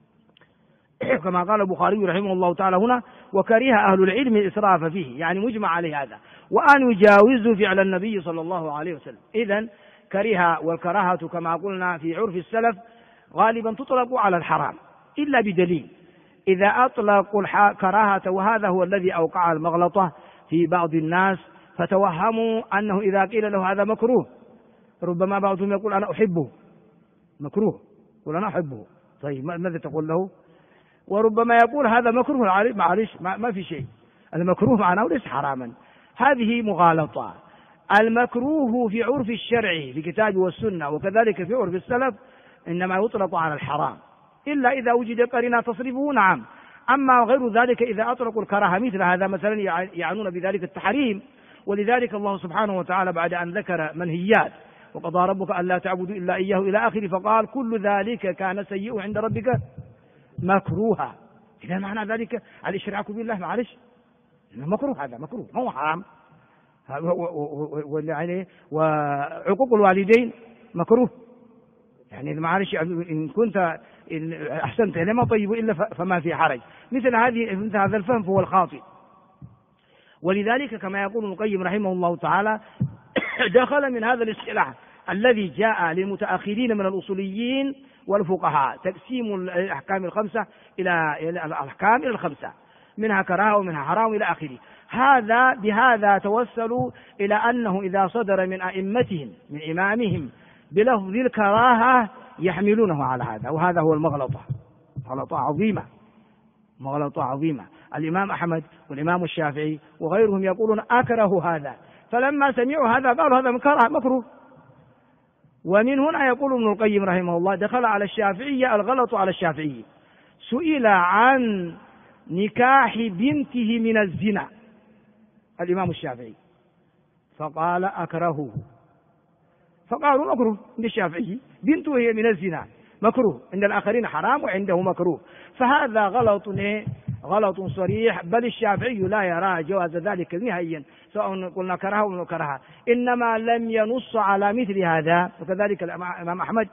كما قال البخاري رحمه الله تعالى هنا: وكره أهل العلم الإسراف فيه، يعني مجمع عليه هذا، وأن يجاوزوا فعل النبي صلى الله عليه وسلم. إذن كره، والكراهة كما قلنا في عرف السلف غالبا تطلق على الحرام إلا بدليل. إذا أطلقوا الكراهة، وهذا هو الذي أوقع المغلطة في بعض الناس، فتوهموا أنه إذا قيل له هذا مكروه، ربما بعضهم يقول أنا أحبه، مكروه، يقول أنا أحبه، طيب ماذا تقول له؟ وربما يقول هذا مكروه، معلش ما في شيء، المكروه معناه ليس حراما، هذه مغالطة. المكروه في عرف الشرع في الكتاب والسنة وكذلك في عرف السلف إنما يطلق على الحرام إلا إذا وجد قرينة تصرفه، نعم. أما غير ذلك إذا أطلقوا الكراهة مثل هذا مثلا يعنون بذلك التحريم. ولذلك الله سبحانه وتعالى بعد أن ذكر منهيات وقضى ربك ألا تعبدوا إلا إياه إلى آخره فقال كل ذلك كان سيئه عند ربك مكروها. إذا معنى ذلك الإشراك بالله معلش مكروه، هذا مكروه ما هو حرام. وعقوق الوالدين مكروه، يعني معلش إن كنت أحسنت لما طيب إلا فما في حرج. مثل هذا الفهم فهو الخاطئ. ولذلك كما يقول ابن القيم رحمه الله تعالى دخل من هذا الاصطلاح الذي جاء للمتأخرين من الأصوليين والفقهاء تقسيم الأحكام الخمسة إلى الأحكام إلى الخمسة، منها كراهة ومنها حرام إلى آخره. بهذا توسلوا إلى أنه إذا صدر من أئمتهم من إمامهم بلفظ الكراهة يحملونه على هذا، وهذا هو المغلطة، مغلطة عظيمة. الإمام أحمد والإمام الشافعي وغيرهم يقولون أكره هذا، فلما سمعوا هذا قالوا هذا مكروه. ومن هنا يقول ابن القيم رحمه الله دخل على الشافعية الغلط على الشافعي، سئل عن نكاح بنته من الزنا الإمام الشافعي فقال أكرهه، فقالوا مكروه عند الشافعي، بنته هي من الزنا مكروه، عند الآخرين حرام وعنده مكروه. فهذا غلط صريح، بل الشافعي لا يرى جواز ذلك نهائيا، سواء قلنا كره أو كره، إنما لم ينص على مثل هذا. وكذلك الإمام أحمد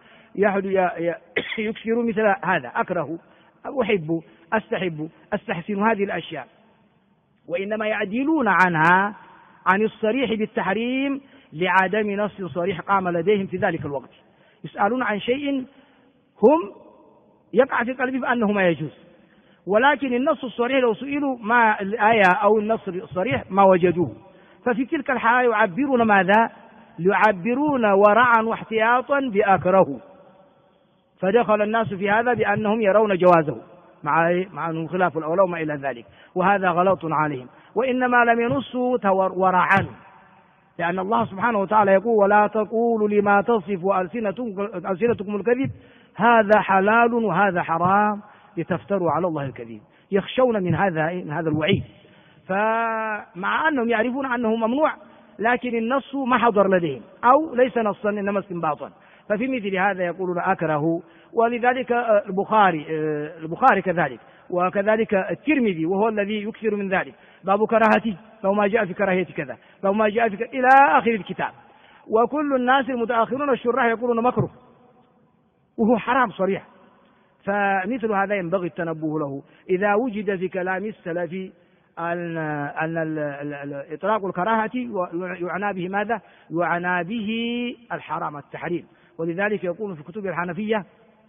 يكثر مثل هذا، أكره، أحب، أستحب، أستحسن هذه الأشياء، وإنما يعدلون عنها عن الصريح بالتحريم لعدم نص صريح قام لديهم في ذلك الوقت. يسألون عن شيء هم يقع في قلبهم أنه ما يجوز، ولكن النص الصريح لو سئلوا ما الآية أو النص الصريح ما وجدوه، ففي تلك الحالة يعبرون ماذا؟ يعبرون ورعا واحتياطا بأكره، فدخل الناس في هذا بأنهم يرون جوازه مع أنه خلاف الأولى وما إلى ذلك، وهذا غلط عليهم. وإنما لم ينصوا ورعا، لأن الله سبحانه وتعالى يقول ولا تقولوا لما تصف ألسنتكم الكذب هذا حلال وهذا حرام لتفتروا على الله الكذب. يخشون من هذا الوعيد، فمع أنهم يعرفون أنه ممنوع لكن النص ما حضر لديهم أو ليس نصا إنما استنباطا، ففي مثل هذا يقولون أكره. ولذلك البخاري كذلك، وكذلك الترمذي وهو الذي يكثر من ذلك، باب كراهتي، باب ما جاء في كراهية كذا، باب ما جاء في إلى آخر الكتاب. وكل الناس المتأخرون الشراح يقولون مكروه وهو حرام صريح. فمثل هذا ينبغي التنبه له. إذا وجد في كلام السلف أن إطلاق الكراهة يعنى به ماذا؟ يعنى به الحرام التحريم. ولذلك يقول في كتب الحنفية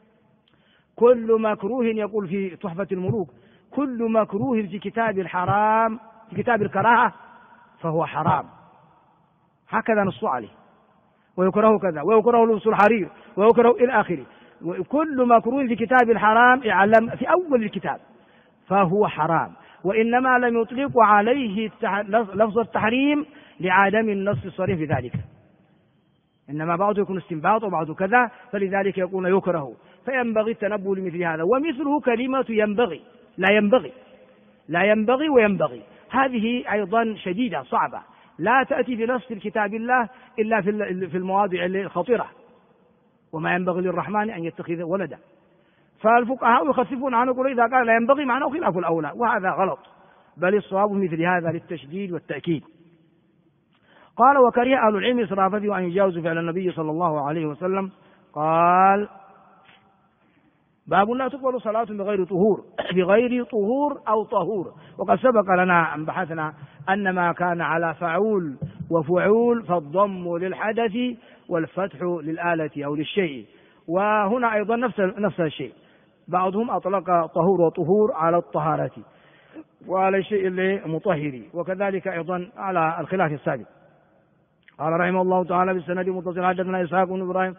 كل مكروه، يقول في تحفة الملوك كل مكروه في كتاب الحرام في كتاب الكراهة فهو حرام، هكذا نص عليه، ويكره كذا ويكره لبس الحرير ويكره إلى آخره. وكل مكروه في كتاب الحرام اعلم في أول الكتاب فهو حرام، وإنما لم يطلق عليه لفظ التحريم لعدم النص الصريح في ذلك، إنما بعضه يكون استنباط وبعضه كذا، فلذلك يكون يكره. فينبغي التنبه لمثل هذا. ومثله كلمة ينبغي، لا ينبغي وينبغي، هذه أيضا شديدة صعبة، لا تأتي بنص الكتاب الله إلا في المواضع الخطيرة، وما ينبغي للرحمن أن يتخذ ولدا. فالفقهاء يخففون عنه يقولون إذا قال لا ينبغي معناه خلاف الأولى، وهذا غلط، بل الصواب مثل هذا للتشديد والتأكيد. قال وكره أهل العلم إسرافته وأن يجاوزوا فعل النبي صلى الله عليه وسلم. قال باب لا تقبل صلاة بغير طهور أو طهور. وقد سبق لنا أن بحثنا أن ما كان على فعول وفعول فالضم للحدث والفتح للآلة أو للشيء، وهنا أيضا نفس الشيء، بعضهم أطلق طهور وطهور على الطهارة وعلى الشيء المطهر، وكذلك أيضا على الخلاف السابق. قال رحمه الله تعالى بالسند متصل حدثنا إسحاق بن إبراهيم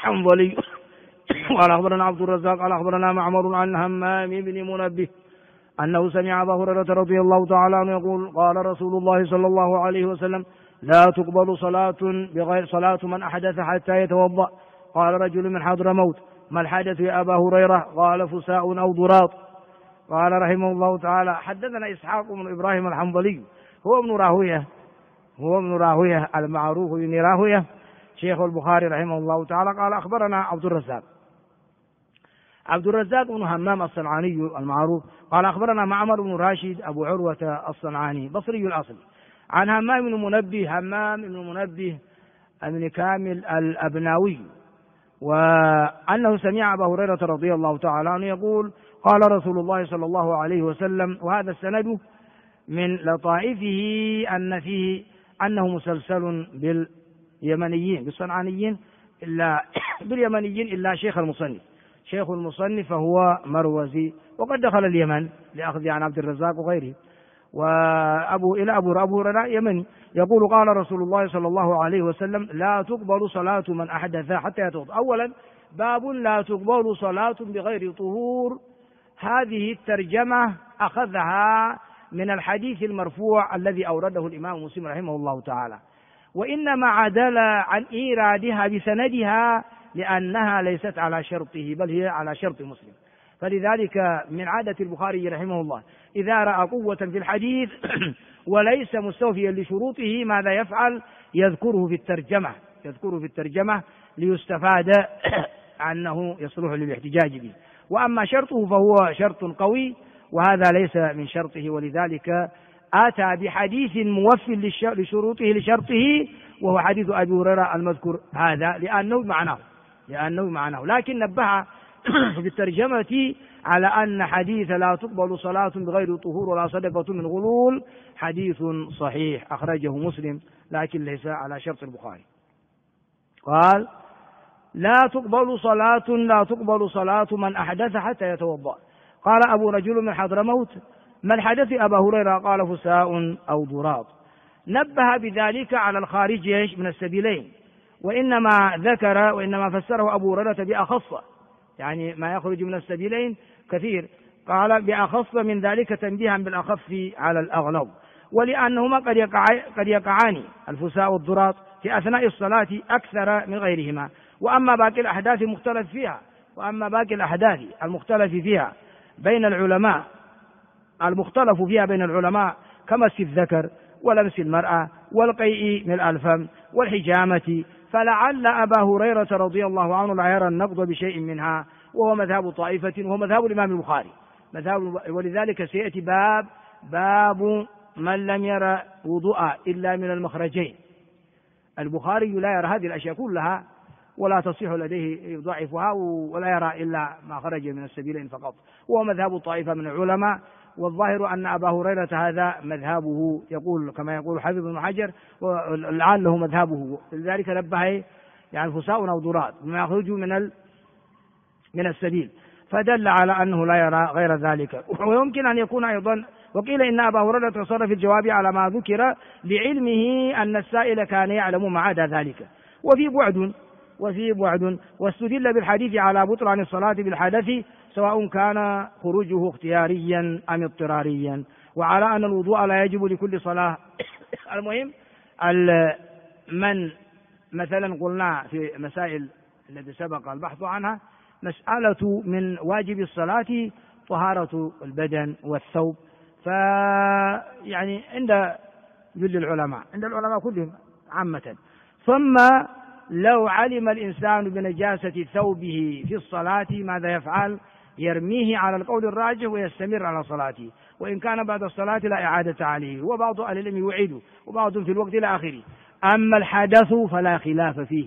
الحنظلي قال أخبرنا عبد الرزاق قال أخبرنا معمر عن همام بن منبه أنه سمع أبا هريرة رضي الله تعالى عنه يقول قال رسول الله صلى الله عليه وسلم لا تقبل صلاة بغير صلاة من أحدث حتى يتوضأ. قال رجل من حضرموت ما الحدث يا أبا هريرة؟ قال فساء أو ضراط. قال رحمه الله تعالى حدثنا إسحاق بن إبراهيم الحنظلي هو ابن راهوية المعروف بن راهوية شيخ البخاري رحمه الله تعالى. قال أخبرنا عبد الرزاق بن همام الصنعاني المعروف قال أخبرنا معمر بن راشد أبو عروة الصنعاني بصري الأصل عن همام بن منبه بن كامل الأبناوي وأنه سمع أبا هريرة رضي الله تعالى عنه يقول قال رسول الله صلى الله عليه وسلم. وهذا السند من لطائفه أن فيه أنه مسلسل باليمنيين بالصنعانيين إلا شيخ المصنف فهو مروزي وقد دخل اليمن لأخذ عن عبد الرزاق وغيره. أبو هريرة يمني يقول قال رسول الله صلى الله عليه وسلم لا تقبل صلاة من أحدث حتى يتوضأ. أولا باب لا تقبل صلاة بغير طهور. هذه الترجمة أخذها من الحديث المرفوع الذي أورده الإمام مسلم رحمه الله تعالى، وإنما عدل عن إيرادها بسندها لأنها ليست على شرطه بل هي على شرط مسلم. فلذلك من عادة البخاري رحمه الله إذا رأى قوة في الحديث وليس مستوفيا لشروطه ماذا يفعل؟ يذكره في الترجمة ليستفاد أنه يصلح للاحتجاج به. وأما شرطه فهو شرط قوي وهذا ليس من شرطه، ولذلك أتى بحديث موف لشرطه وهو حديث أبي هريرة المذكور هذا لأنه معناه، لكن نبه في الترجمة على أن حديث لا تقبل صلاة بغير طهور ولا صدقة من غلول حديث صحيح أخرجه مسلم لكن ليس على شرط البخاري. قال لا تقبل صلاة من أحدث حتى يتوضأ. قال أبو رجل من حضرموت ما الحدث أبا هريرة؟ قال فساء أو ضراط. نبه بذلك على الخارج من السبيلين، وإنما فسره أبو هريرة بأخص، يعني ما يخرج من السبيلين كثير، قال بأخص من ذلك تنبيها بالأخف على الأغلظ، ولأنهما قد يقعان الفساء والضراط في أثناء الصلاة أكثر من غيرهما. وأما باقي الأحداث المختلف فيها بين العلماء كمس الذكر ولمس المرأة والقيء من الفم والحجامة، فلعل أبا هريرة رضي الله عنه لا يرى النقض بشيء منها، وهو مذهب طائفة وهو مذهب الإمام البخاري ولذلك سيأتي باب من لم يرى وضوء إلا من المخرجين. البخاري لا يرى هذه الأشياء كلها ولا تصح لديه يضعفها ولا يرى إلا ما خرج من السبيلين فقط، وهو مذهب طائفة من العلماء. والظاهر أن أبا هريرة هذا مذهبه، يقول كما يقول حافظ بن حجر لعله مذهبه، لذلك نبه يعني فساء أو ضراط ما يخرج من السبيل، فدل على أنه لا يرى غير ذلك. ويمكن أن يكون أيضا وقيل إن أبا هريرة صار في الجواب على ما ذكر لعلمه أن السائل كان يعلم ما عدا ذلك، وفي بعد واستدل بالحديث على بطلان الصلاة بالحدث سواء كان خروجه اختياريا أم اضطراريا، وعلى أن الوضوء لا يجب لكل صلاة. المهم من مثلا قلنا في مسائل التي سبق البحث عنها مسألة من واجب الصلاة طهارة البدن والثوب، فيعني عند جل العلماء كلهم عامة. ثم لو علم الإنسان بنجاسة ثوبه في الصلاة ماذا يفعل؟ يرميه على القول الراجح ويستمر على صلاته، وإن كان بعد الصلاة لا إعادة عليه، وبعض أهل العلم يعيده وبعض في الوقت الآخر. أما الحدث فلا خلاف فيه،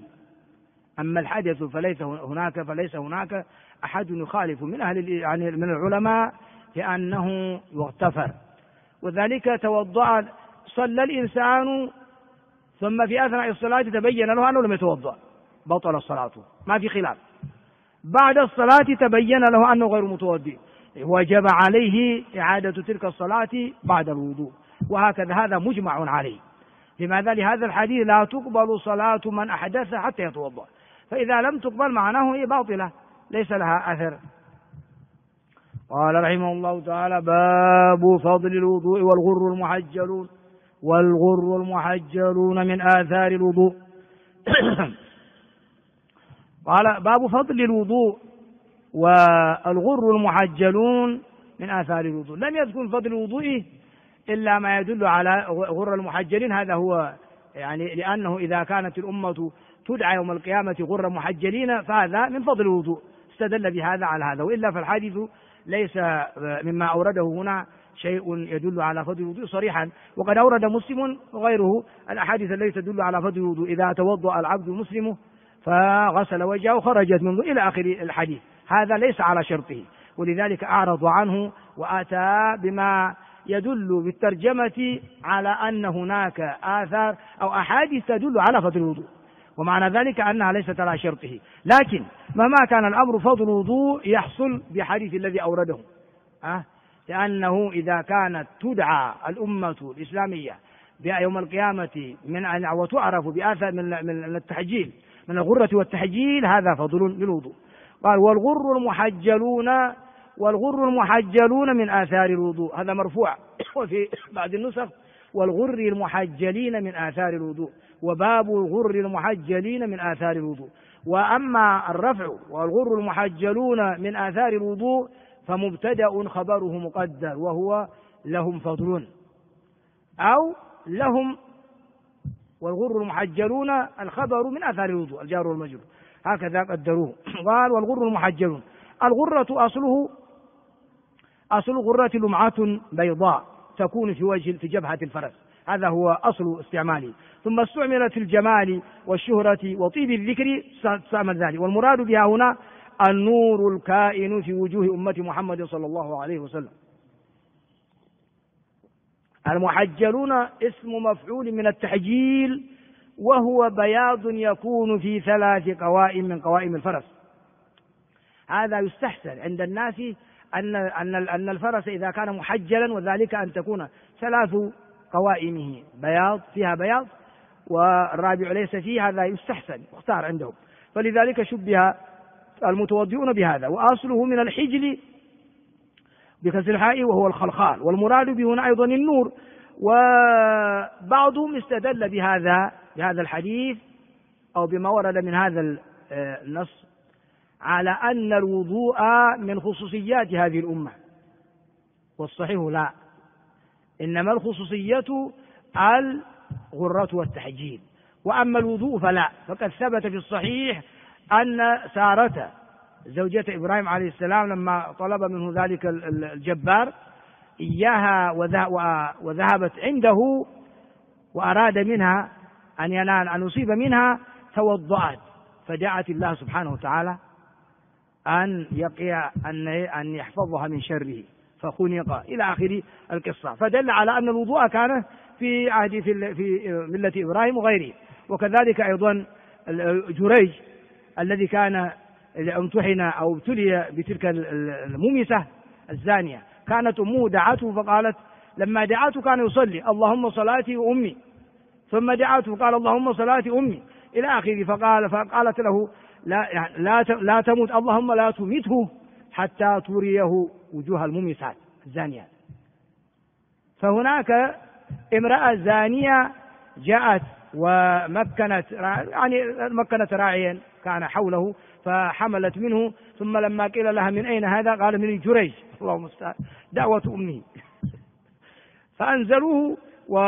فليس هناك أحد يخالف من من العلماء لأنه يغتفر. وذلك توضأ صلى الإنسان ثم في أثناء الصلاة تبين له أنه لم يتوضأ بطل الصلاة ما في خلاف، بعد الصلاة تبين له أنه غير متوضئ وجب عليه إعادة تلك الصلاة بعد الوضوء، وهكذا هذا مجمع عليه. لماذا؟ لهذا الحديث لا تقبل صلاة من أحدث حتى يتوضأ، فإذا لم تقبل معناه هي باطلة ليس لها أثر. قال رحمه الله تعالى: باب فضل الوضوء والغر المحجلون من آثار الوضوء. قال: باب فضل الوضوء والغر المحجلون من آثار الوضوء. لم يذكر فضل الوضوء إلا ما يدل على غر المحجلين، هذا هو يعني لأنه إذا كانت الأمة تدعى يوم القيامة غر محجلين فهذا من فضل الوضوء، استدل بهذا على هذا، وإلا فالحديث ليس مما أورده هنا شيء يدل على فضل الوضوء صريحا، وقد أورد مسلم وغيره الأحاديث التي تدل على فضل الوضوء: إذا توضأ العبد المسلم فغسل وجهه خرجت منه إلى آخر الحديث. هذا ليس على شرطه، ولذلك أعرض عنه وأتى بما يدل بالترجمة على أن هناك آثار أو أحاديث تدل على فضل الوضوء، ومعنى ذلك أنها ليست على شرطه. لكن مهما كان الأمر فضل الوضوء يحصل بحديث الذي أورده، لأنه إذا كانت تدعى الأمة الإسلامية يوم القيامة وتعرف بآثار من التحجيل، من الغرة والتحجيل، هذا فضل للوضوء. قال: والغر المحجلون من آثار الوضوء، هذا مرفوع، وفي بعض النسخ: والغر المحجلين من آثار الوضوء، وباب الغر المحجلين من آثار الوضوء. وأما الرفع والغر المحجلون من آثار الوضوء فمبتدأ خبره مقدر، وهو لهم فضل، أو لهم، والغر المحجلون الخبر من آثار الوضوء الجار والمجرور، هكذا قدروه. قال: والغر المحجلون. الغرة أصل غرة لمعة بيضاء تكون في جبهة الفرس، هذا هو أصل استعماله، ثم استعملت في الجمال والشهرة وطيب الذكر استعمل ذلك، والمراد بها هنا النور الكائن في وجوه أمة محمد صلى الله عليه وسلم. المحجلون اسم مفعول من التحجيل، وهو بياض يكون في 3 قوائم من قوائم الفرس. هذا يستحسن عند الناس أن الفرس إذا كان محجلا، وذلك أن تكون 3 قوائمه بياض، فيها بياض، والرابع ليس فيه، هذا يستحسن واختار عندهم، فلذلك شبه المتوضئون بهذا. وأصله من الحجل بكسر الحاء وهو الخلخال، والمراد به هنا أيضا النور. وبعضهم استدل بهذا الحديث أو بما ورد من هذا النص على أن الوضوء من خصوصيات هذه الأمة، والصحيح لا، إنما الخصوصية الغرة والتحجيل، وأما الوضوء فلا. فقد ثبت في الصحيح أن سارة زوجة إبراهيم عليه السلام لما طلب منه ذلك الجبار إياها وذهبت عنده وأراد منها أن يصيب منها، توضأت فدعت الله سبحانه وتعالى أن يحفظها من شره فخنق إلى آخر القصة. فدل على أن الوضوء كان في عهد في ملة إبراهيم وغيره. وكذلك أيضا جريج الذي كان امتحن أو ابتلي بتلك المومسة الزانية، كانت أمه دعته فقالت، لما دعته كان يصلي: اللهم صلاتي وأمي، ثم دعته فقال: اللهم صلاتي أمي، إلى آخره. فقالت له: لا تموت، اللهم لا تميته حتى تريه وجوه المومسات الزانيات. فهناك امرأة زانية جاءت مكنت راعيا كان حوله فحملت منه، ثم لما قيل لها: من أين هذا؟ قال: من جريج، اللهم المستعان، دعوة أمه. فأنزلوه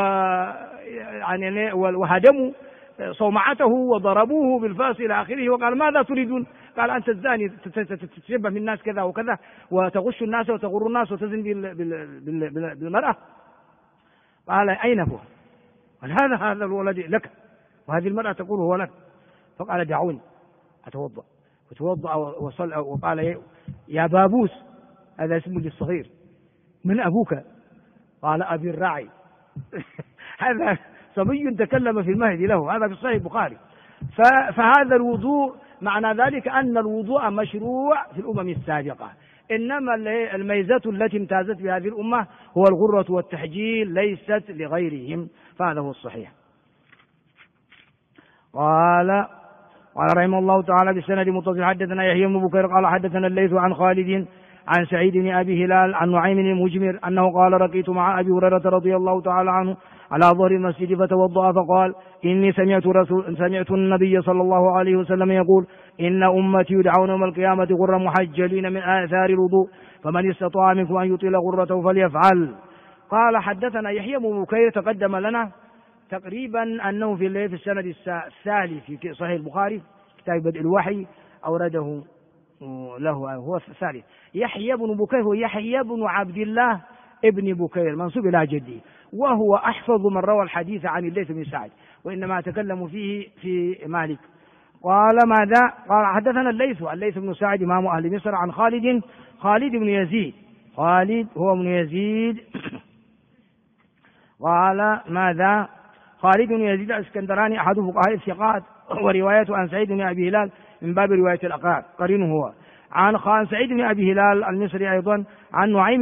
وهدموا صومعته وضربوه بالفاس إلى آخره، وقال: ماذا تريدون؟ قال: أنت الزاني، تتشبه من الناس كذا وكذا، وتغش الناس وتغر الناس وتزن بالمرأة. قال: أين هو؟ قال: هذا الولد لك، وهذه المرأة تقول هو لك. فقال: دعوني أتوضأ. وتوضأ وصلى، وقال: يا بابوس، هذا اسم للصغير، من أبوك؟ قال: أبي الراعي. هذا صبي تكلم في المهد له، هذا في صحيح البخاري. فهذا الوضوء معنى ذلك أن الوضوء مشروع في الأمم السابقة، إنما الميزة التي امتازت بهذه الأمة هو الغرة والتحجيل، ليست لغيرهم، فهذا هو الصحيح. قال رحمه الله تعالى: بالسند متصل حدثنا يحيى بن بكير قال حدثنا الليث عن خالد عن سعيد بن أبي هلال عن نعيم المجمر أنه قال رقيت مع أبي هريرة رضي الله تعالى عنه على ظهر المسجد فتوضأ فقال إني سمعت النبي صلى الله عليه وسلم يقول إن أمتي يدعون يوم القيامة غرا محجلين من آثار الوضوء فمن استطاع منكم أن يطيل غرته فليفعل. قال حدثنا يحيى بن بكير تقدم لنا تقريبا أنه في السند الثالث في صحيح البخاري كتاب بدء الوحي أورده له هو الثالث. يحيى بن بكير هو يحيى بن عبد الله ابن بكير منسوب إلى جده، وهو أحفظ من روى الحديث عن الليث بن سعد، وإنما تكلموا فيه في مالك. قال ماذا؟ قال حدثنا الليث بن سعد إمام أهل مصر عن خالد بن يزيد، خالد هو بن يزيد قال ماذا؟ خالد بن يزيد الاسكندراني أحد فقهاء الثقات، وروايته عن سعيد بن أبي هلال من باب رواية الأقران قرينه هو عن سعيد بن أبي هلال المصري أيضا عن نعيم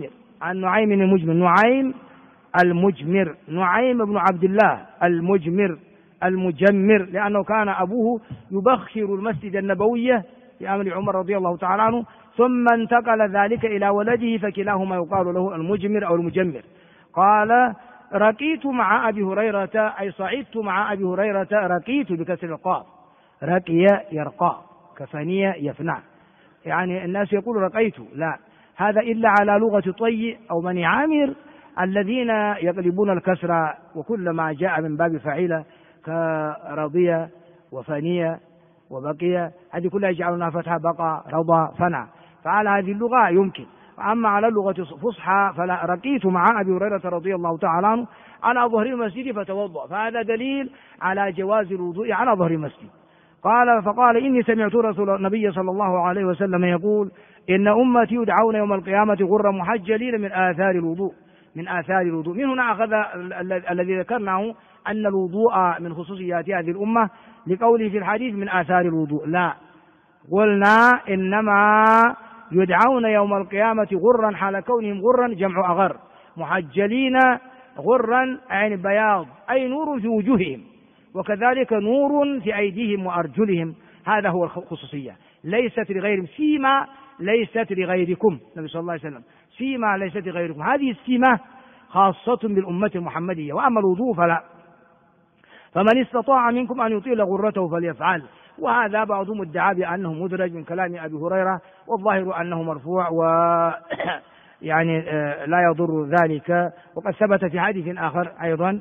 بن عبد الله المجمر، لأنه كان أبوه يبخر المسجد النبوي في عمل عمر رضي الله تعالى عنه، ثم انتقل ذلك إلى ولده فكلاهما يقال له المجمر أو المجمر. قال رقيت مع أبي هريرة أي صعدت مع أبي هريرة، رقيت بكسر القاف، رقي يرقى كفنية يفنى، يعني الناس يقول رقيت، لا هذا إلا على لغة طي أو بني عامر الذين يقلبون الكسر، وكل ما جاء من باب فعيلة كرضية وفنية وبقية هذه كلها يجعلونها فتحة بقى رضى فنى، فعلى هذه اللغة يمكن. أما على اللغة الفصحى فلا. رقيت مع أبي هريرة رضي الله تعالى عنه على ظهر المسجد فتوضأ، فهذا دليل على جواز الوضوء على ظهر المسجد. فقال إني سمعت رسول النبي صلى الله عليه وسلم يقول إن أمتي يدعون يوم القيامة غرا محجلين من آثار الوضوء. من هنا أخذ الذي ذكرناه أن الوضوء من خصوصيات هذه الأمة لقوله في الحديث من آثار الوضوء، لا، قلنا إنما يدعون يوم القيامة غرا حال كونهم غرا جمع أغر، محجلين غرا عين بياض أي نور في وجوههم، وكذلك نور في أيديهم وأرجلهم، هذا هو الخصوصية، ليست لغيرهم، سيما ليست لغيركم، النبي صلى الله عليه وسلم سيما ليست لغيركم، هذه السيمة خاصة بالأمة المحمدية. وأما الوضوء فلا. فمن استطاع منكم أن يطيل غرته فليفعل. وهذا بعضهم ادعى بأنه مدرج من كلام أبي هريرة، والظاهر أنه مرفوع يعني لا يضر ذلك، وقد ثبت في حديث آخر أيضا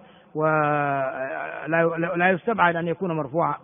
ولا يستبعد أن يكون مرفوعا.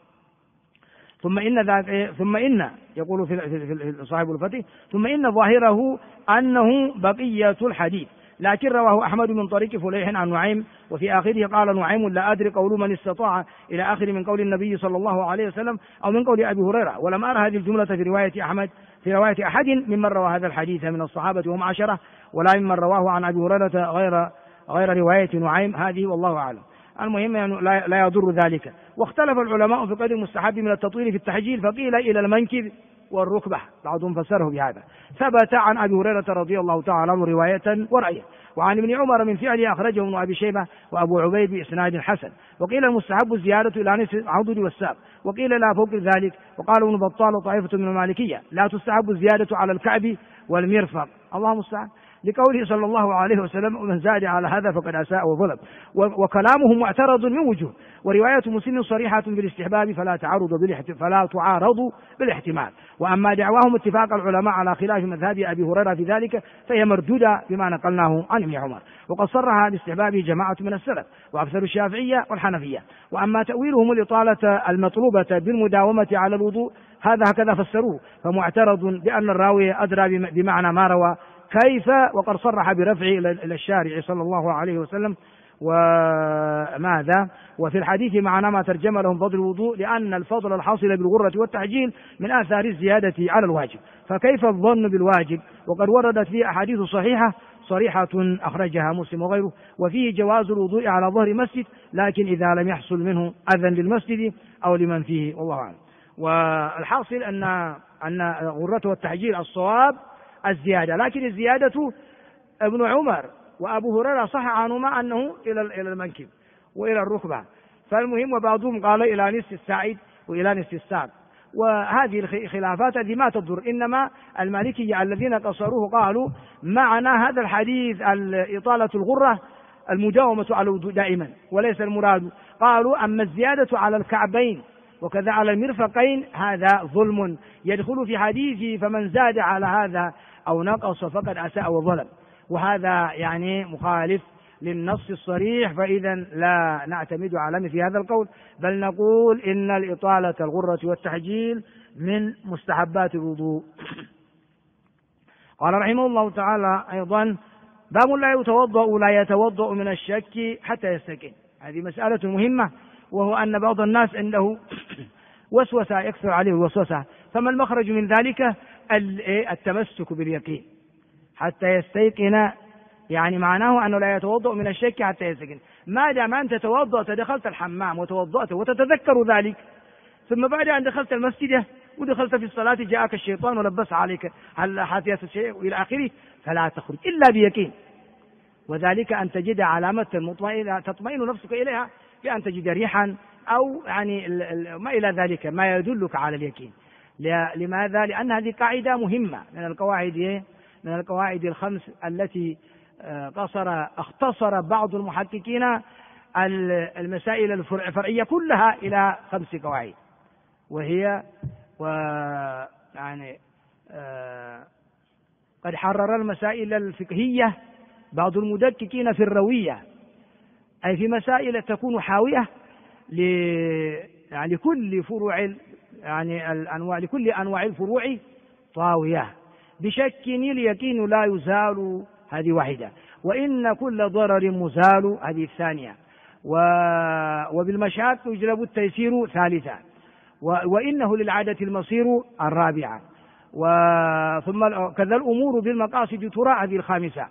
ثم إن يقول في صاحب الفتح ثم إن ظاهره أنه بقية الحديث، لكن رواه أحمد من طريق فليح عن نعيم، وفي آخره قال نعيم لا أدري قول من استطاع إلى آخر من قول النبي صلى الله عليه وسلم أو من قول أبي هريرة، ولم أرى هذه الجملة في رواية أحد ممن روى هذا الحديث من الصحابة وهم 10، ولا ممن رواه عن أبي هريرة غير رواية نعيم هذه، والله أعلم. المهم يعني لا يضر ذلك. واختلف العلماء في قدر المستحب من التطويل في التحجيل، فقيل إلى المنكب والركبة، بعضهم فسره بهذا. ثبت عن أبي هريرة رضي الله تعالى عنه رواية ورأيه، وعن ابن عمر من فعله أخرجه ابن أبي شيبة وأبو عبيد بإسناد حسن. وقيل المستحب الزيادة إلى نصف العضد والساق، وقيل لا فوق ذلك. وقال ابن بطال وطائفة من المالكية لا تستحب الزيادة على الكعب والمرفق، الله المستعان، لقوله صلى الله عليه وسلم ومن زاد على هذا فقد أساء وظلم. وكلامه معترض من وجوه، ورواية مسلم صريحة بالاستحباب فلا تعارض بالاحتمال. وأما دعواهم اتفاق العلماء على خلاف مذهب أبي هريرة في ذلك فهي مردودة بما نقلناه عن ابن عمر، وقد صرح باستحبابه جماعة من السلف وأكثر الشافعية والحنفية. وأما تأويلهم الإطالة المطلوبة بالمداومة على الوضوء هذا هكذا فسروه، فمعترض بأن الراوي أدرى بمعنى ما روى كيف، وقد صرح برفعه إلى الشارع صلى الله عليه وسلم. وماذا؟ وفي الحديث معنى ما ترجم لهم فضل الوضوء، لأن الفضل الحاصل بالغرة والتعجيل من آثار الزيادة على الواجب، فكيف الظن بالواجب؟ وقد وردت فيه أحاديث صريحة أخرجها مسلم وغيره، وفيه جواز الوضوء على ظهر مسجد، لكن إذا لم يحصل منه أذى للمسجد أو لمن فيه، والله أعلم. والحاصل أن غرة والتعجيل الصواب الزيادة، لكن الزيادة ابن عمر وأبو هريرة صح عنهما أنه إلى المنكب وإلى الركبة، فالمهم. وبعضهم قال إلى نصف الساعد وإلى نصف الساق، وهذه الخلافات هذه ما تضر، إنما المالكية الذين قصروه قالوا معنى هذا الحديث إطالة الغرة المداومة على الوضوء دائما، وليس المراد. قالوا أما الزيادة على الكعبين وكذا على المرفقين هذا ظلم يدخل في حديث فمن زاد على هذا أو نقص فقد أساء وظلم، وهذا يعني مخالف للنص الصريح، فإذا لا نعتمد على مثل هذا القول، بل نقول إن الإطالة الغرة والتحجيل من مستحبات الوضوء. قال رحمه الله تعالى أيضا: باب لا يتوضأ من الشك حتى يستيقن. هذه مسألة مهمة، وهو أن بعض الناس عنده وسوسة يكثر عليه الوسوسة، فما المخرج من ذلك؟ التمسك باليقين حتى يستيقن، يعني معناه أنه لا يتوضأ من الشك حتى يستيقن. ما دام أنت توضأت دخلت الحمام وتوضأت وتتذكر ذلك، ثم بعد أن دخلت المسجد ودخلت في الصلاة جاءك الشيطان ولبس عليك هل حاتية الشيء إلى آخره، فلا تخرج إلا بيقين، وذلك أن تجد علامة مطمئنة تطمئن نفسك إليها بأن تجد ريحا أو يعني ما إلى ذلك ما يدلك على اليقين. لماذا؟ لأن هذه قاعدة مهمة من القواعد الخمس التي اختصر بعض المحققين المسائل الفرعية كلها إلى 5 قواعد، وهي يعني قد حرر المسائل الفقهية بعض المدققين في الروية، أي في مسائل تكون حاوية لكل فروع لكل أنواع الفروع طاوية بشك اليقين لا يزال، هذه واحدة، وإن كل ضرر مزال، هذه الثانية، وبالمشاق يجلب التيسير، ثالثة، وإنه للعادة المصير، الرابعة، ثم كذا الأمور بالمقاصد ترى، هذه الخامسة.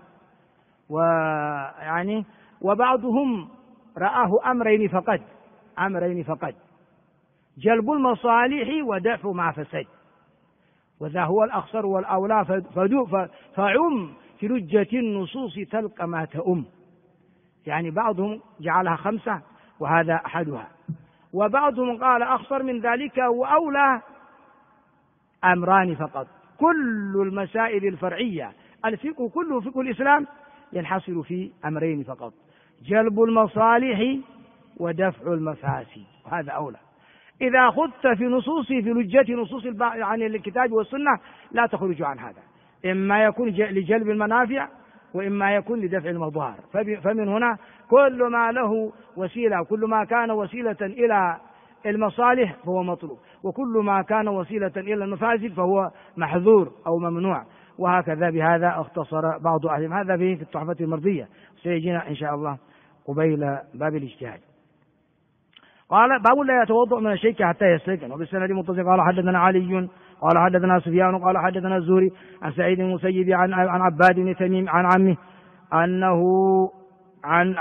وبعضهم رآه أمرين فقط: جلب المصالح ودفع ما فسد، وذا هو الأخصر والأولى، فعم في لجة النصوص تلقى ما تؤم. يعني بعضهم جعلها 5 وهذا أحدها، وبعضهم قال أخصر من ذلك وأولى 2 أمران فقط. كل المسائل الفرعية الفقه كله فقه الإسلام ينحصر في 2 أمرين فقط: جلب المصالح ودفع المفاسد، وهذا أولى. إذا خذت في لجة نصوص عن الكتاب والسنة لا تخرج عن هذا، إما يكون لجلب المنافع وإما يكون لدفع المضار. فمن هنا كل ما له وسيلة، كل ما كان وسيلة إلى المصالح فهو مطلوب، وكل ما كان وسيلة إلى المفاسد فهو محظور أو ممنوع، وهكذا. بهذا اختصر بعض أهل هذا في التحفة المرضية، سيجينا إن شاء الله قبيل باب الاجتهاد. قال: باب لا يتوضأ من الشك حتى يستيقن. وبالسند متصل قال: حدثنا علي قال حدثنا سفيان قال حدثنا الزهري عن سعيد بن المسيب عن عباد بن تميم عن عمه أنه وعن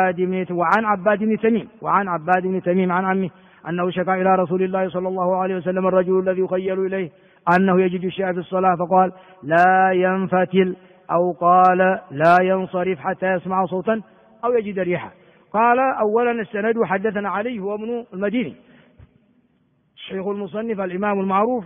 عباد بن تميم عن عمه أنه شكا إلى رسول الله صلى الله عليه وسلم الرجل الذي يخيل إليه أنه يجد الشيء في الصلاة، فقال: لا ينفتل، أو قال: لا ينصرف حتى يسمع صوتا أو يجد ريحا. قال: أولا السند حدثنا علي هو ابن المديني الشيخ المصنف الإمام المعروف،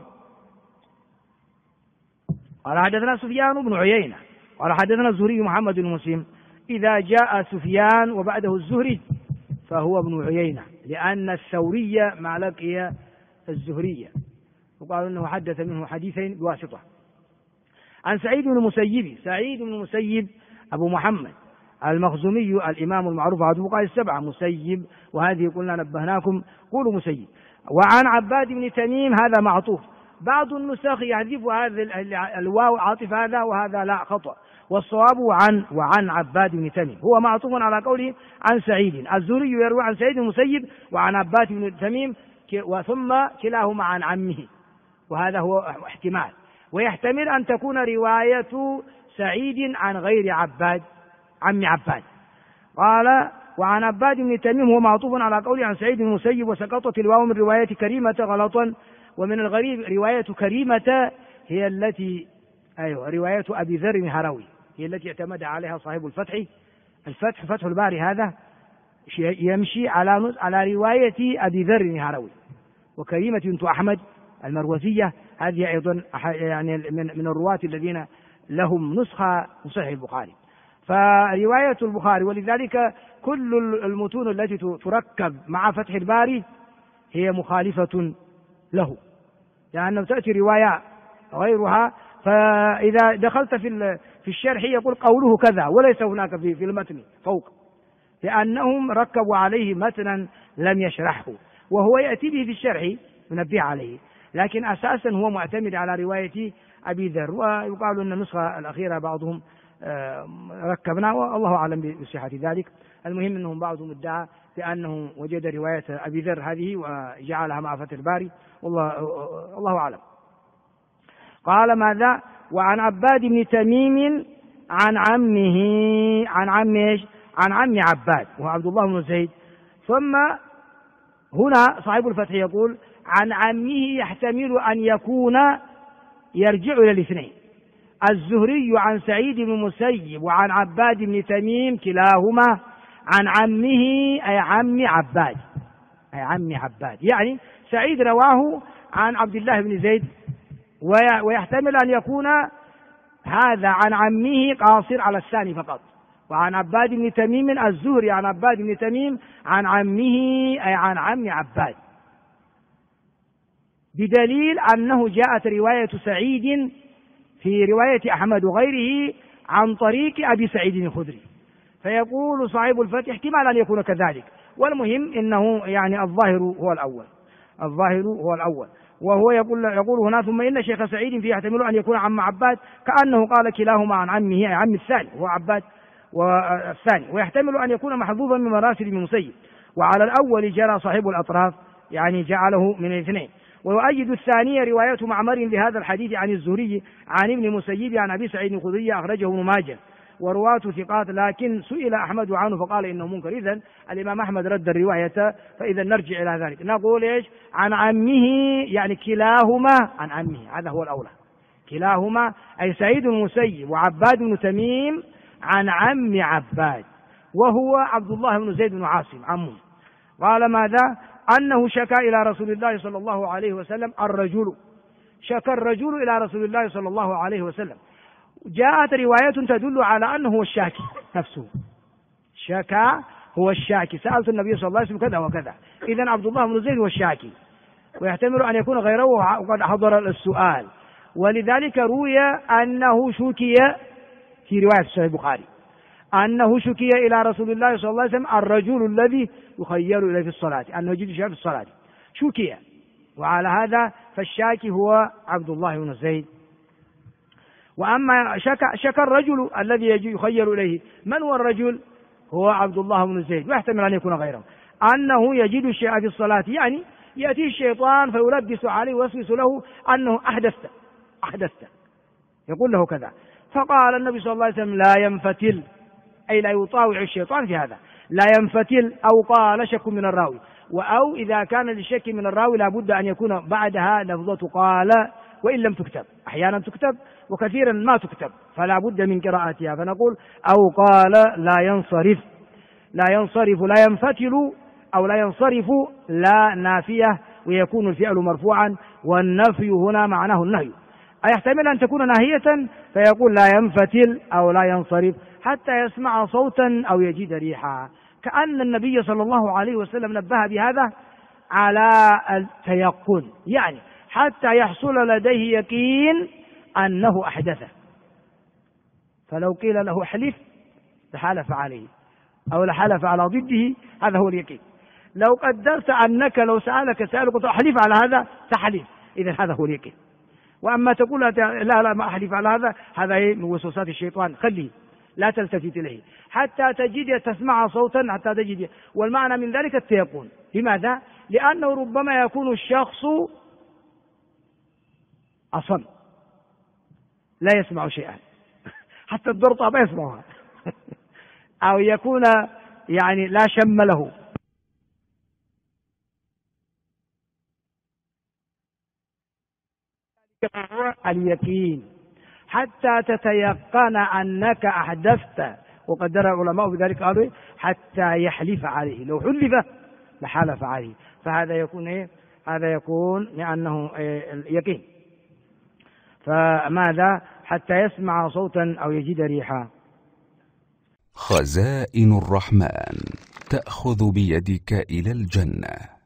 قال حدثنا سفيان بن عيينة قال حدثنا الزهري محمد بن مسلم. إذا جاء سفيان وبعده الزهري فهو ابن عيينة، لأن الثورية مع لقي الزهرية، وقالوا أنه حدث منه حديثين بواسطة. عن سعيد بن المسيب أبو محمد المخزومي الإمام المعروف عن فقهاء 7 مسيب، وهذه قلنا نبهناكم قولوا مسيب. وعن عباد بن تميم، هذا معطوف، بعض النسخ يحذف هذا الواو عاطف هذا، وهذا لا، خطأ، والصواب وعن عباد بن تميم، هو معطوف على قوله عن سعيد. الزهري يروي عن سعيد المسيب وعن عباد بن تميم، وثم كلاهما عن عمه، وهذا هو احتمال، ويحتمل أن تكون رواية سعيد عن غير عباد، عم عباد. قال: وعن عباد بن تميم هو معطوف على قوله عن سعيد المسيب، وسقطت الواو من رواية كريمة غلطا. ومن الغريب رواية كريمة هي التي رواية أبي ذر الهروي، هي التي اعتمد عليها صاحب الفتح فتح الباري، هذا يمشي على رواية أبي ذر الهروي. وكريمة بنت أحمد المروزية، هذه أيضا يعني من الرواة الذين لهم نسخة صحيح البخاري. فرواية البخاري، ولذلك كل المتون التي تركب مع فتح الباري هي مخالفة له، لأنه تأتي رواية غيرها، فإذا دخلت في الشرح يقول قوله كذا وليس هناك في المتن فوق، لأنهم ركبوا عليه متنا لم يشرحه، وهو يأتي به في الشرح ينبه عليه، لكن أساسا هو معتمد على رواية أبي ذر. ويقال أن النسخة الأخيرة بعضهم ركبنا، والله أعلم بصحة ذلك. المهم أنهم بعضهم ادعى بأنه وجد رواية أبي ذر هذه وجعلها مع فتح الباري، والله أعلم. قال ماذا؟ وعن عباد بن تميم عن عمه، عن عم عباد وهو عبد الله بن زيد. ثم هنا صاحب الفتح يقول عن عمه يحتمل أن يكون يرجع إلى الاثنين، الزهري عن سعيد بن المسيب وعن عباد بن تميم كلاهما عن عمه أي عم عباد، يعني سعيد رواه عن عبد الله بن زيد، ويحتمل أن يكون هذا عن عمه قاصر على الثاني فقط، وعن عباد بن تميم الزهري عن عباد بن تميم عن عمه أي عن عم عباد، بدليل أنه جاءت رواية سعيد في رواية أحمد وغيره عن طريق أبي سعيد الخدري. فيقول صاحب الفتح احتمال أن يكون كذلك، والمهم إنه يعني الظاهر هو الأول. وهو يقول هنا ثم إن شيخ سعيد فيه يحتمل أن يكون عم عباد، كأنه قال كلاهما عن عمه أي عم الثاني هو عباد والثاني، ويحتمل أن يكون محظوظا من مراسل ابن مسيب، وعلى الأول جرى صاحب الأطراف يعني جعله من الاثنين. ويؤيد الثانية رواية معمر لهذا الحديث عن الزهري عن ابن مسيب عن أبي سعيد الخدري أخرجه ابن ماجه ورواة ثقات، لكن سئل أحمد عنه فقال إنه منكر. إذن الإمام أحمد رد الرواية، فإذا نرجع إلى ذلك نقول إيش؟ عن عمه يعني كلاهما عن عمه، هذا هو الأولى، كلاهما أي سعيد بن المسيب وعباد بن تميم عن عم عباد وهو عبد الله بن زيد بن عاصم عمه. قال ماذا؟ أنه شكى إلى رسول الله صلى الله عليه وسلم شكى الرجل إلى رسول الله صلى الله عليه وسلم. جاءت رواية تدل على أنه هو الشاكي نفسه، شكى هو الشاكي، سألت النبي صلى الله عليه وسلم كذا وكذا. إذن عبد الله بن زيد هو الشاكي، ويحتمل أن يكون غيره وقد حضر السؤال، ولذلك روي أنه شكي في رواية صحيح البخاري أنه شكي إلى رسول الله صلى الله عليه وسلم الرجل الذي يخير إليه في الصلاة، أنه يجد شيئا في الصلاة شكي، وعلى هذا فالشاكي هو عبد الله بن زيد. وأما شكى الرجل الذي يخير إليه، من هو الرجل؟ هو عبد الله بن زيد، ويحتمل أن يكون غيره، أنه يجد شيئا في الصلاة، يعني يأتي الشيطان فيلبس عليه ويوسوس له أنه أحدثت يقول له كذا، فقال النبي صلى الله عليه وسلم لا ينفتل، أي لا يطاوع الشيطان في هذا، لا ينفتل، أو قال شك من الراوي، أو إذا كان للشك من الراوي لابد أن يكون بعدها لفظة قال، وإن لم تكتب، أحيانا تكتب وكثيرا ما تكتب فلا بد من قراءتها، فنقول أو قال لا ينصرف لا ينفتل أو لا ينصرف لا نافية، ويكون الفعل مرفوعا، والنفي هنا معناه النهي، أيحتمل أن تكون ناهية فيقول لا ينفتل أو لا ينصرف حتى يسمع صوتا أو يجد ريحا، كأن النبي صلى الله عليه وسلم نبه بهذا على التيقن، يعني حتى يحصل لديه يقين أنه أحدثه، فلو قيل له احلف لحلف عليه أو لحلف على ضده، هذا هو اليقين. لو قدرت أنك لو سألك سألك أحلف على هذا تحلف، إذا هذا هو اليقين. وأما تقول لا ما أحلف على هذا، هذا من وسوسات الشيطان، خليه لا تلتفت إليه حتى تجد تسمع صوتا حتى تجد، والمعنى من ذلك التيقن. لماذا؟ لأنه ربما يكون الشخص أصم لا يسمع شيئا حتى الضرطة ما يسمعها أو يكون يعني لا شم له، اليقين حتى تتيقن أنك أحدثت، وقدر العلماء بذلك قالوا حتى يحلف عليه، لو حلف لحلف عليه، فهذا يكون هذا يكون لأنه يقين. فماذا؟ حتى يسمع صوتا أو يجد ريحا. خزائن الرحمن تأخذ بيدك إلى الجنة.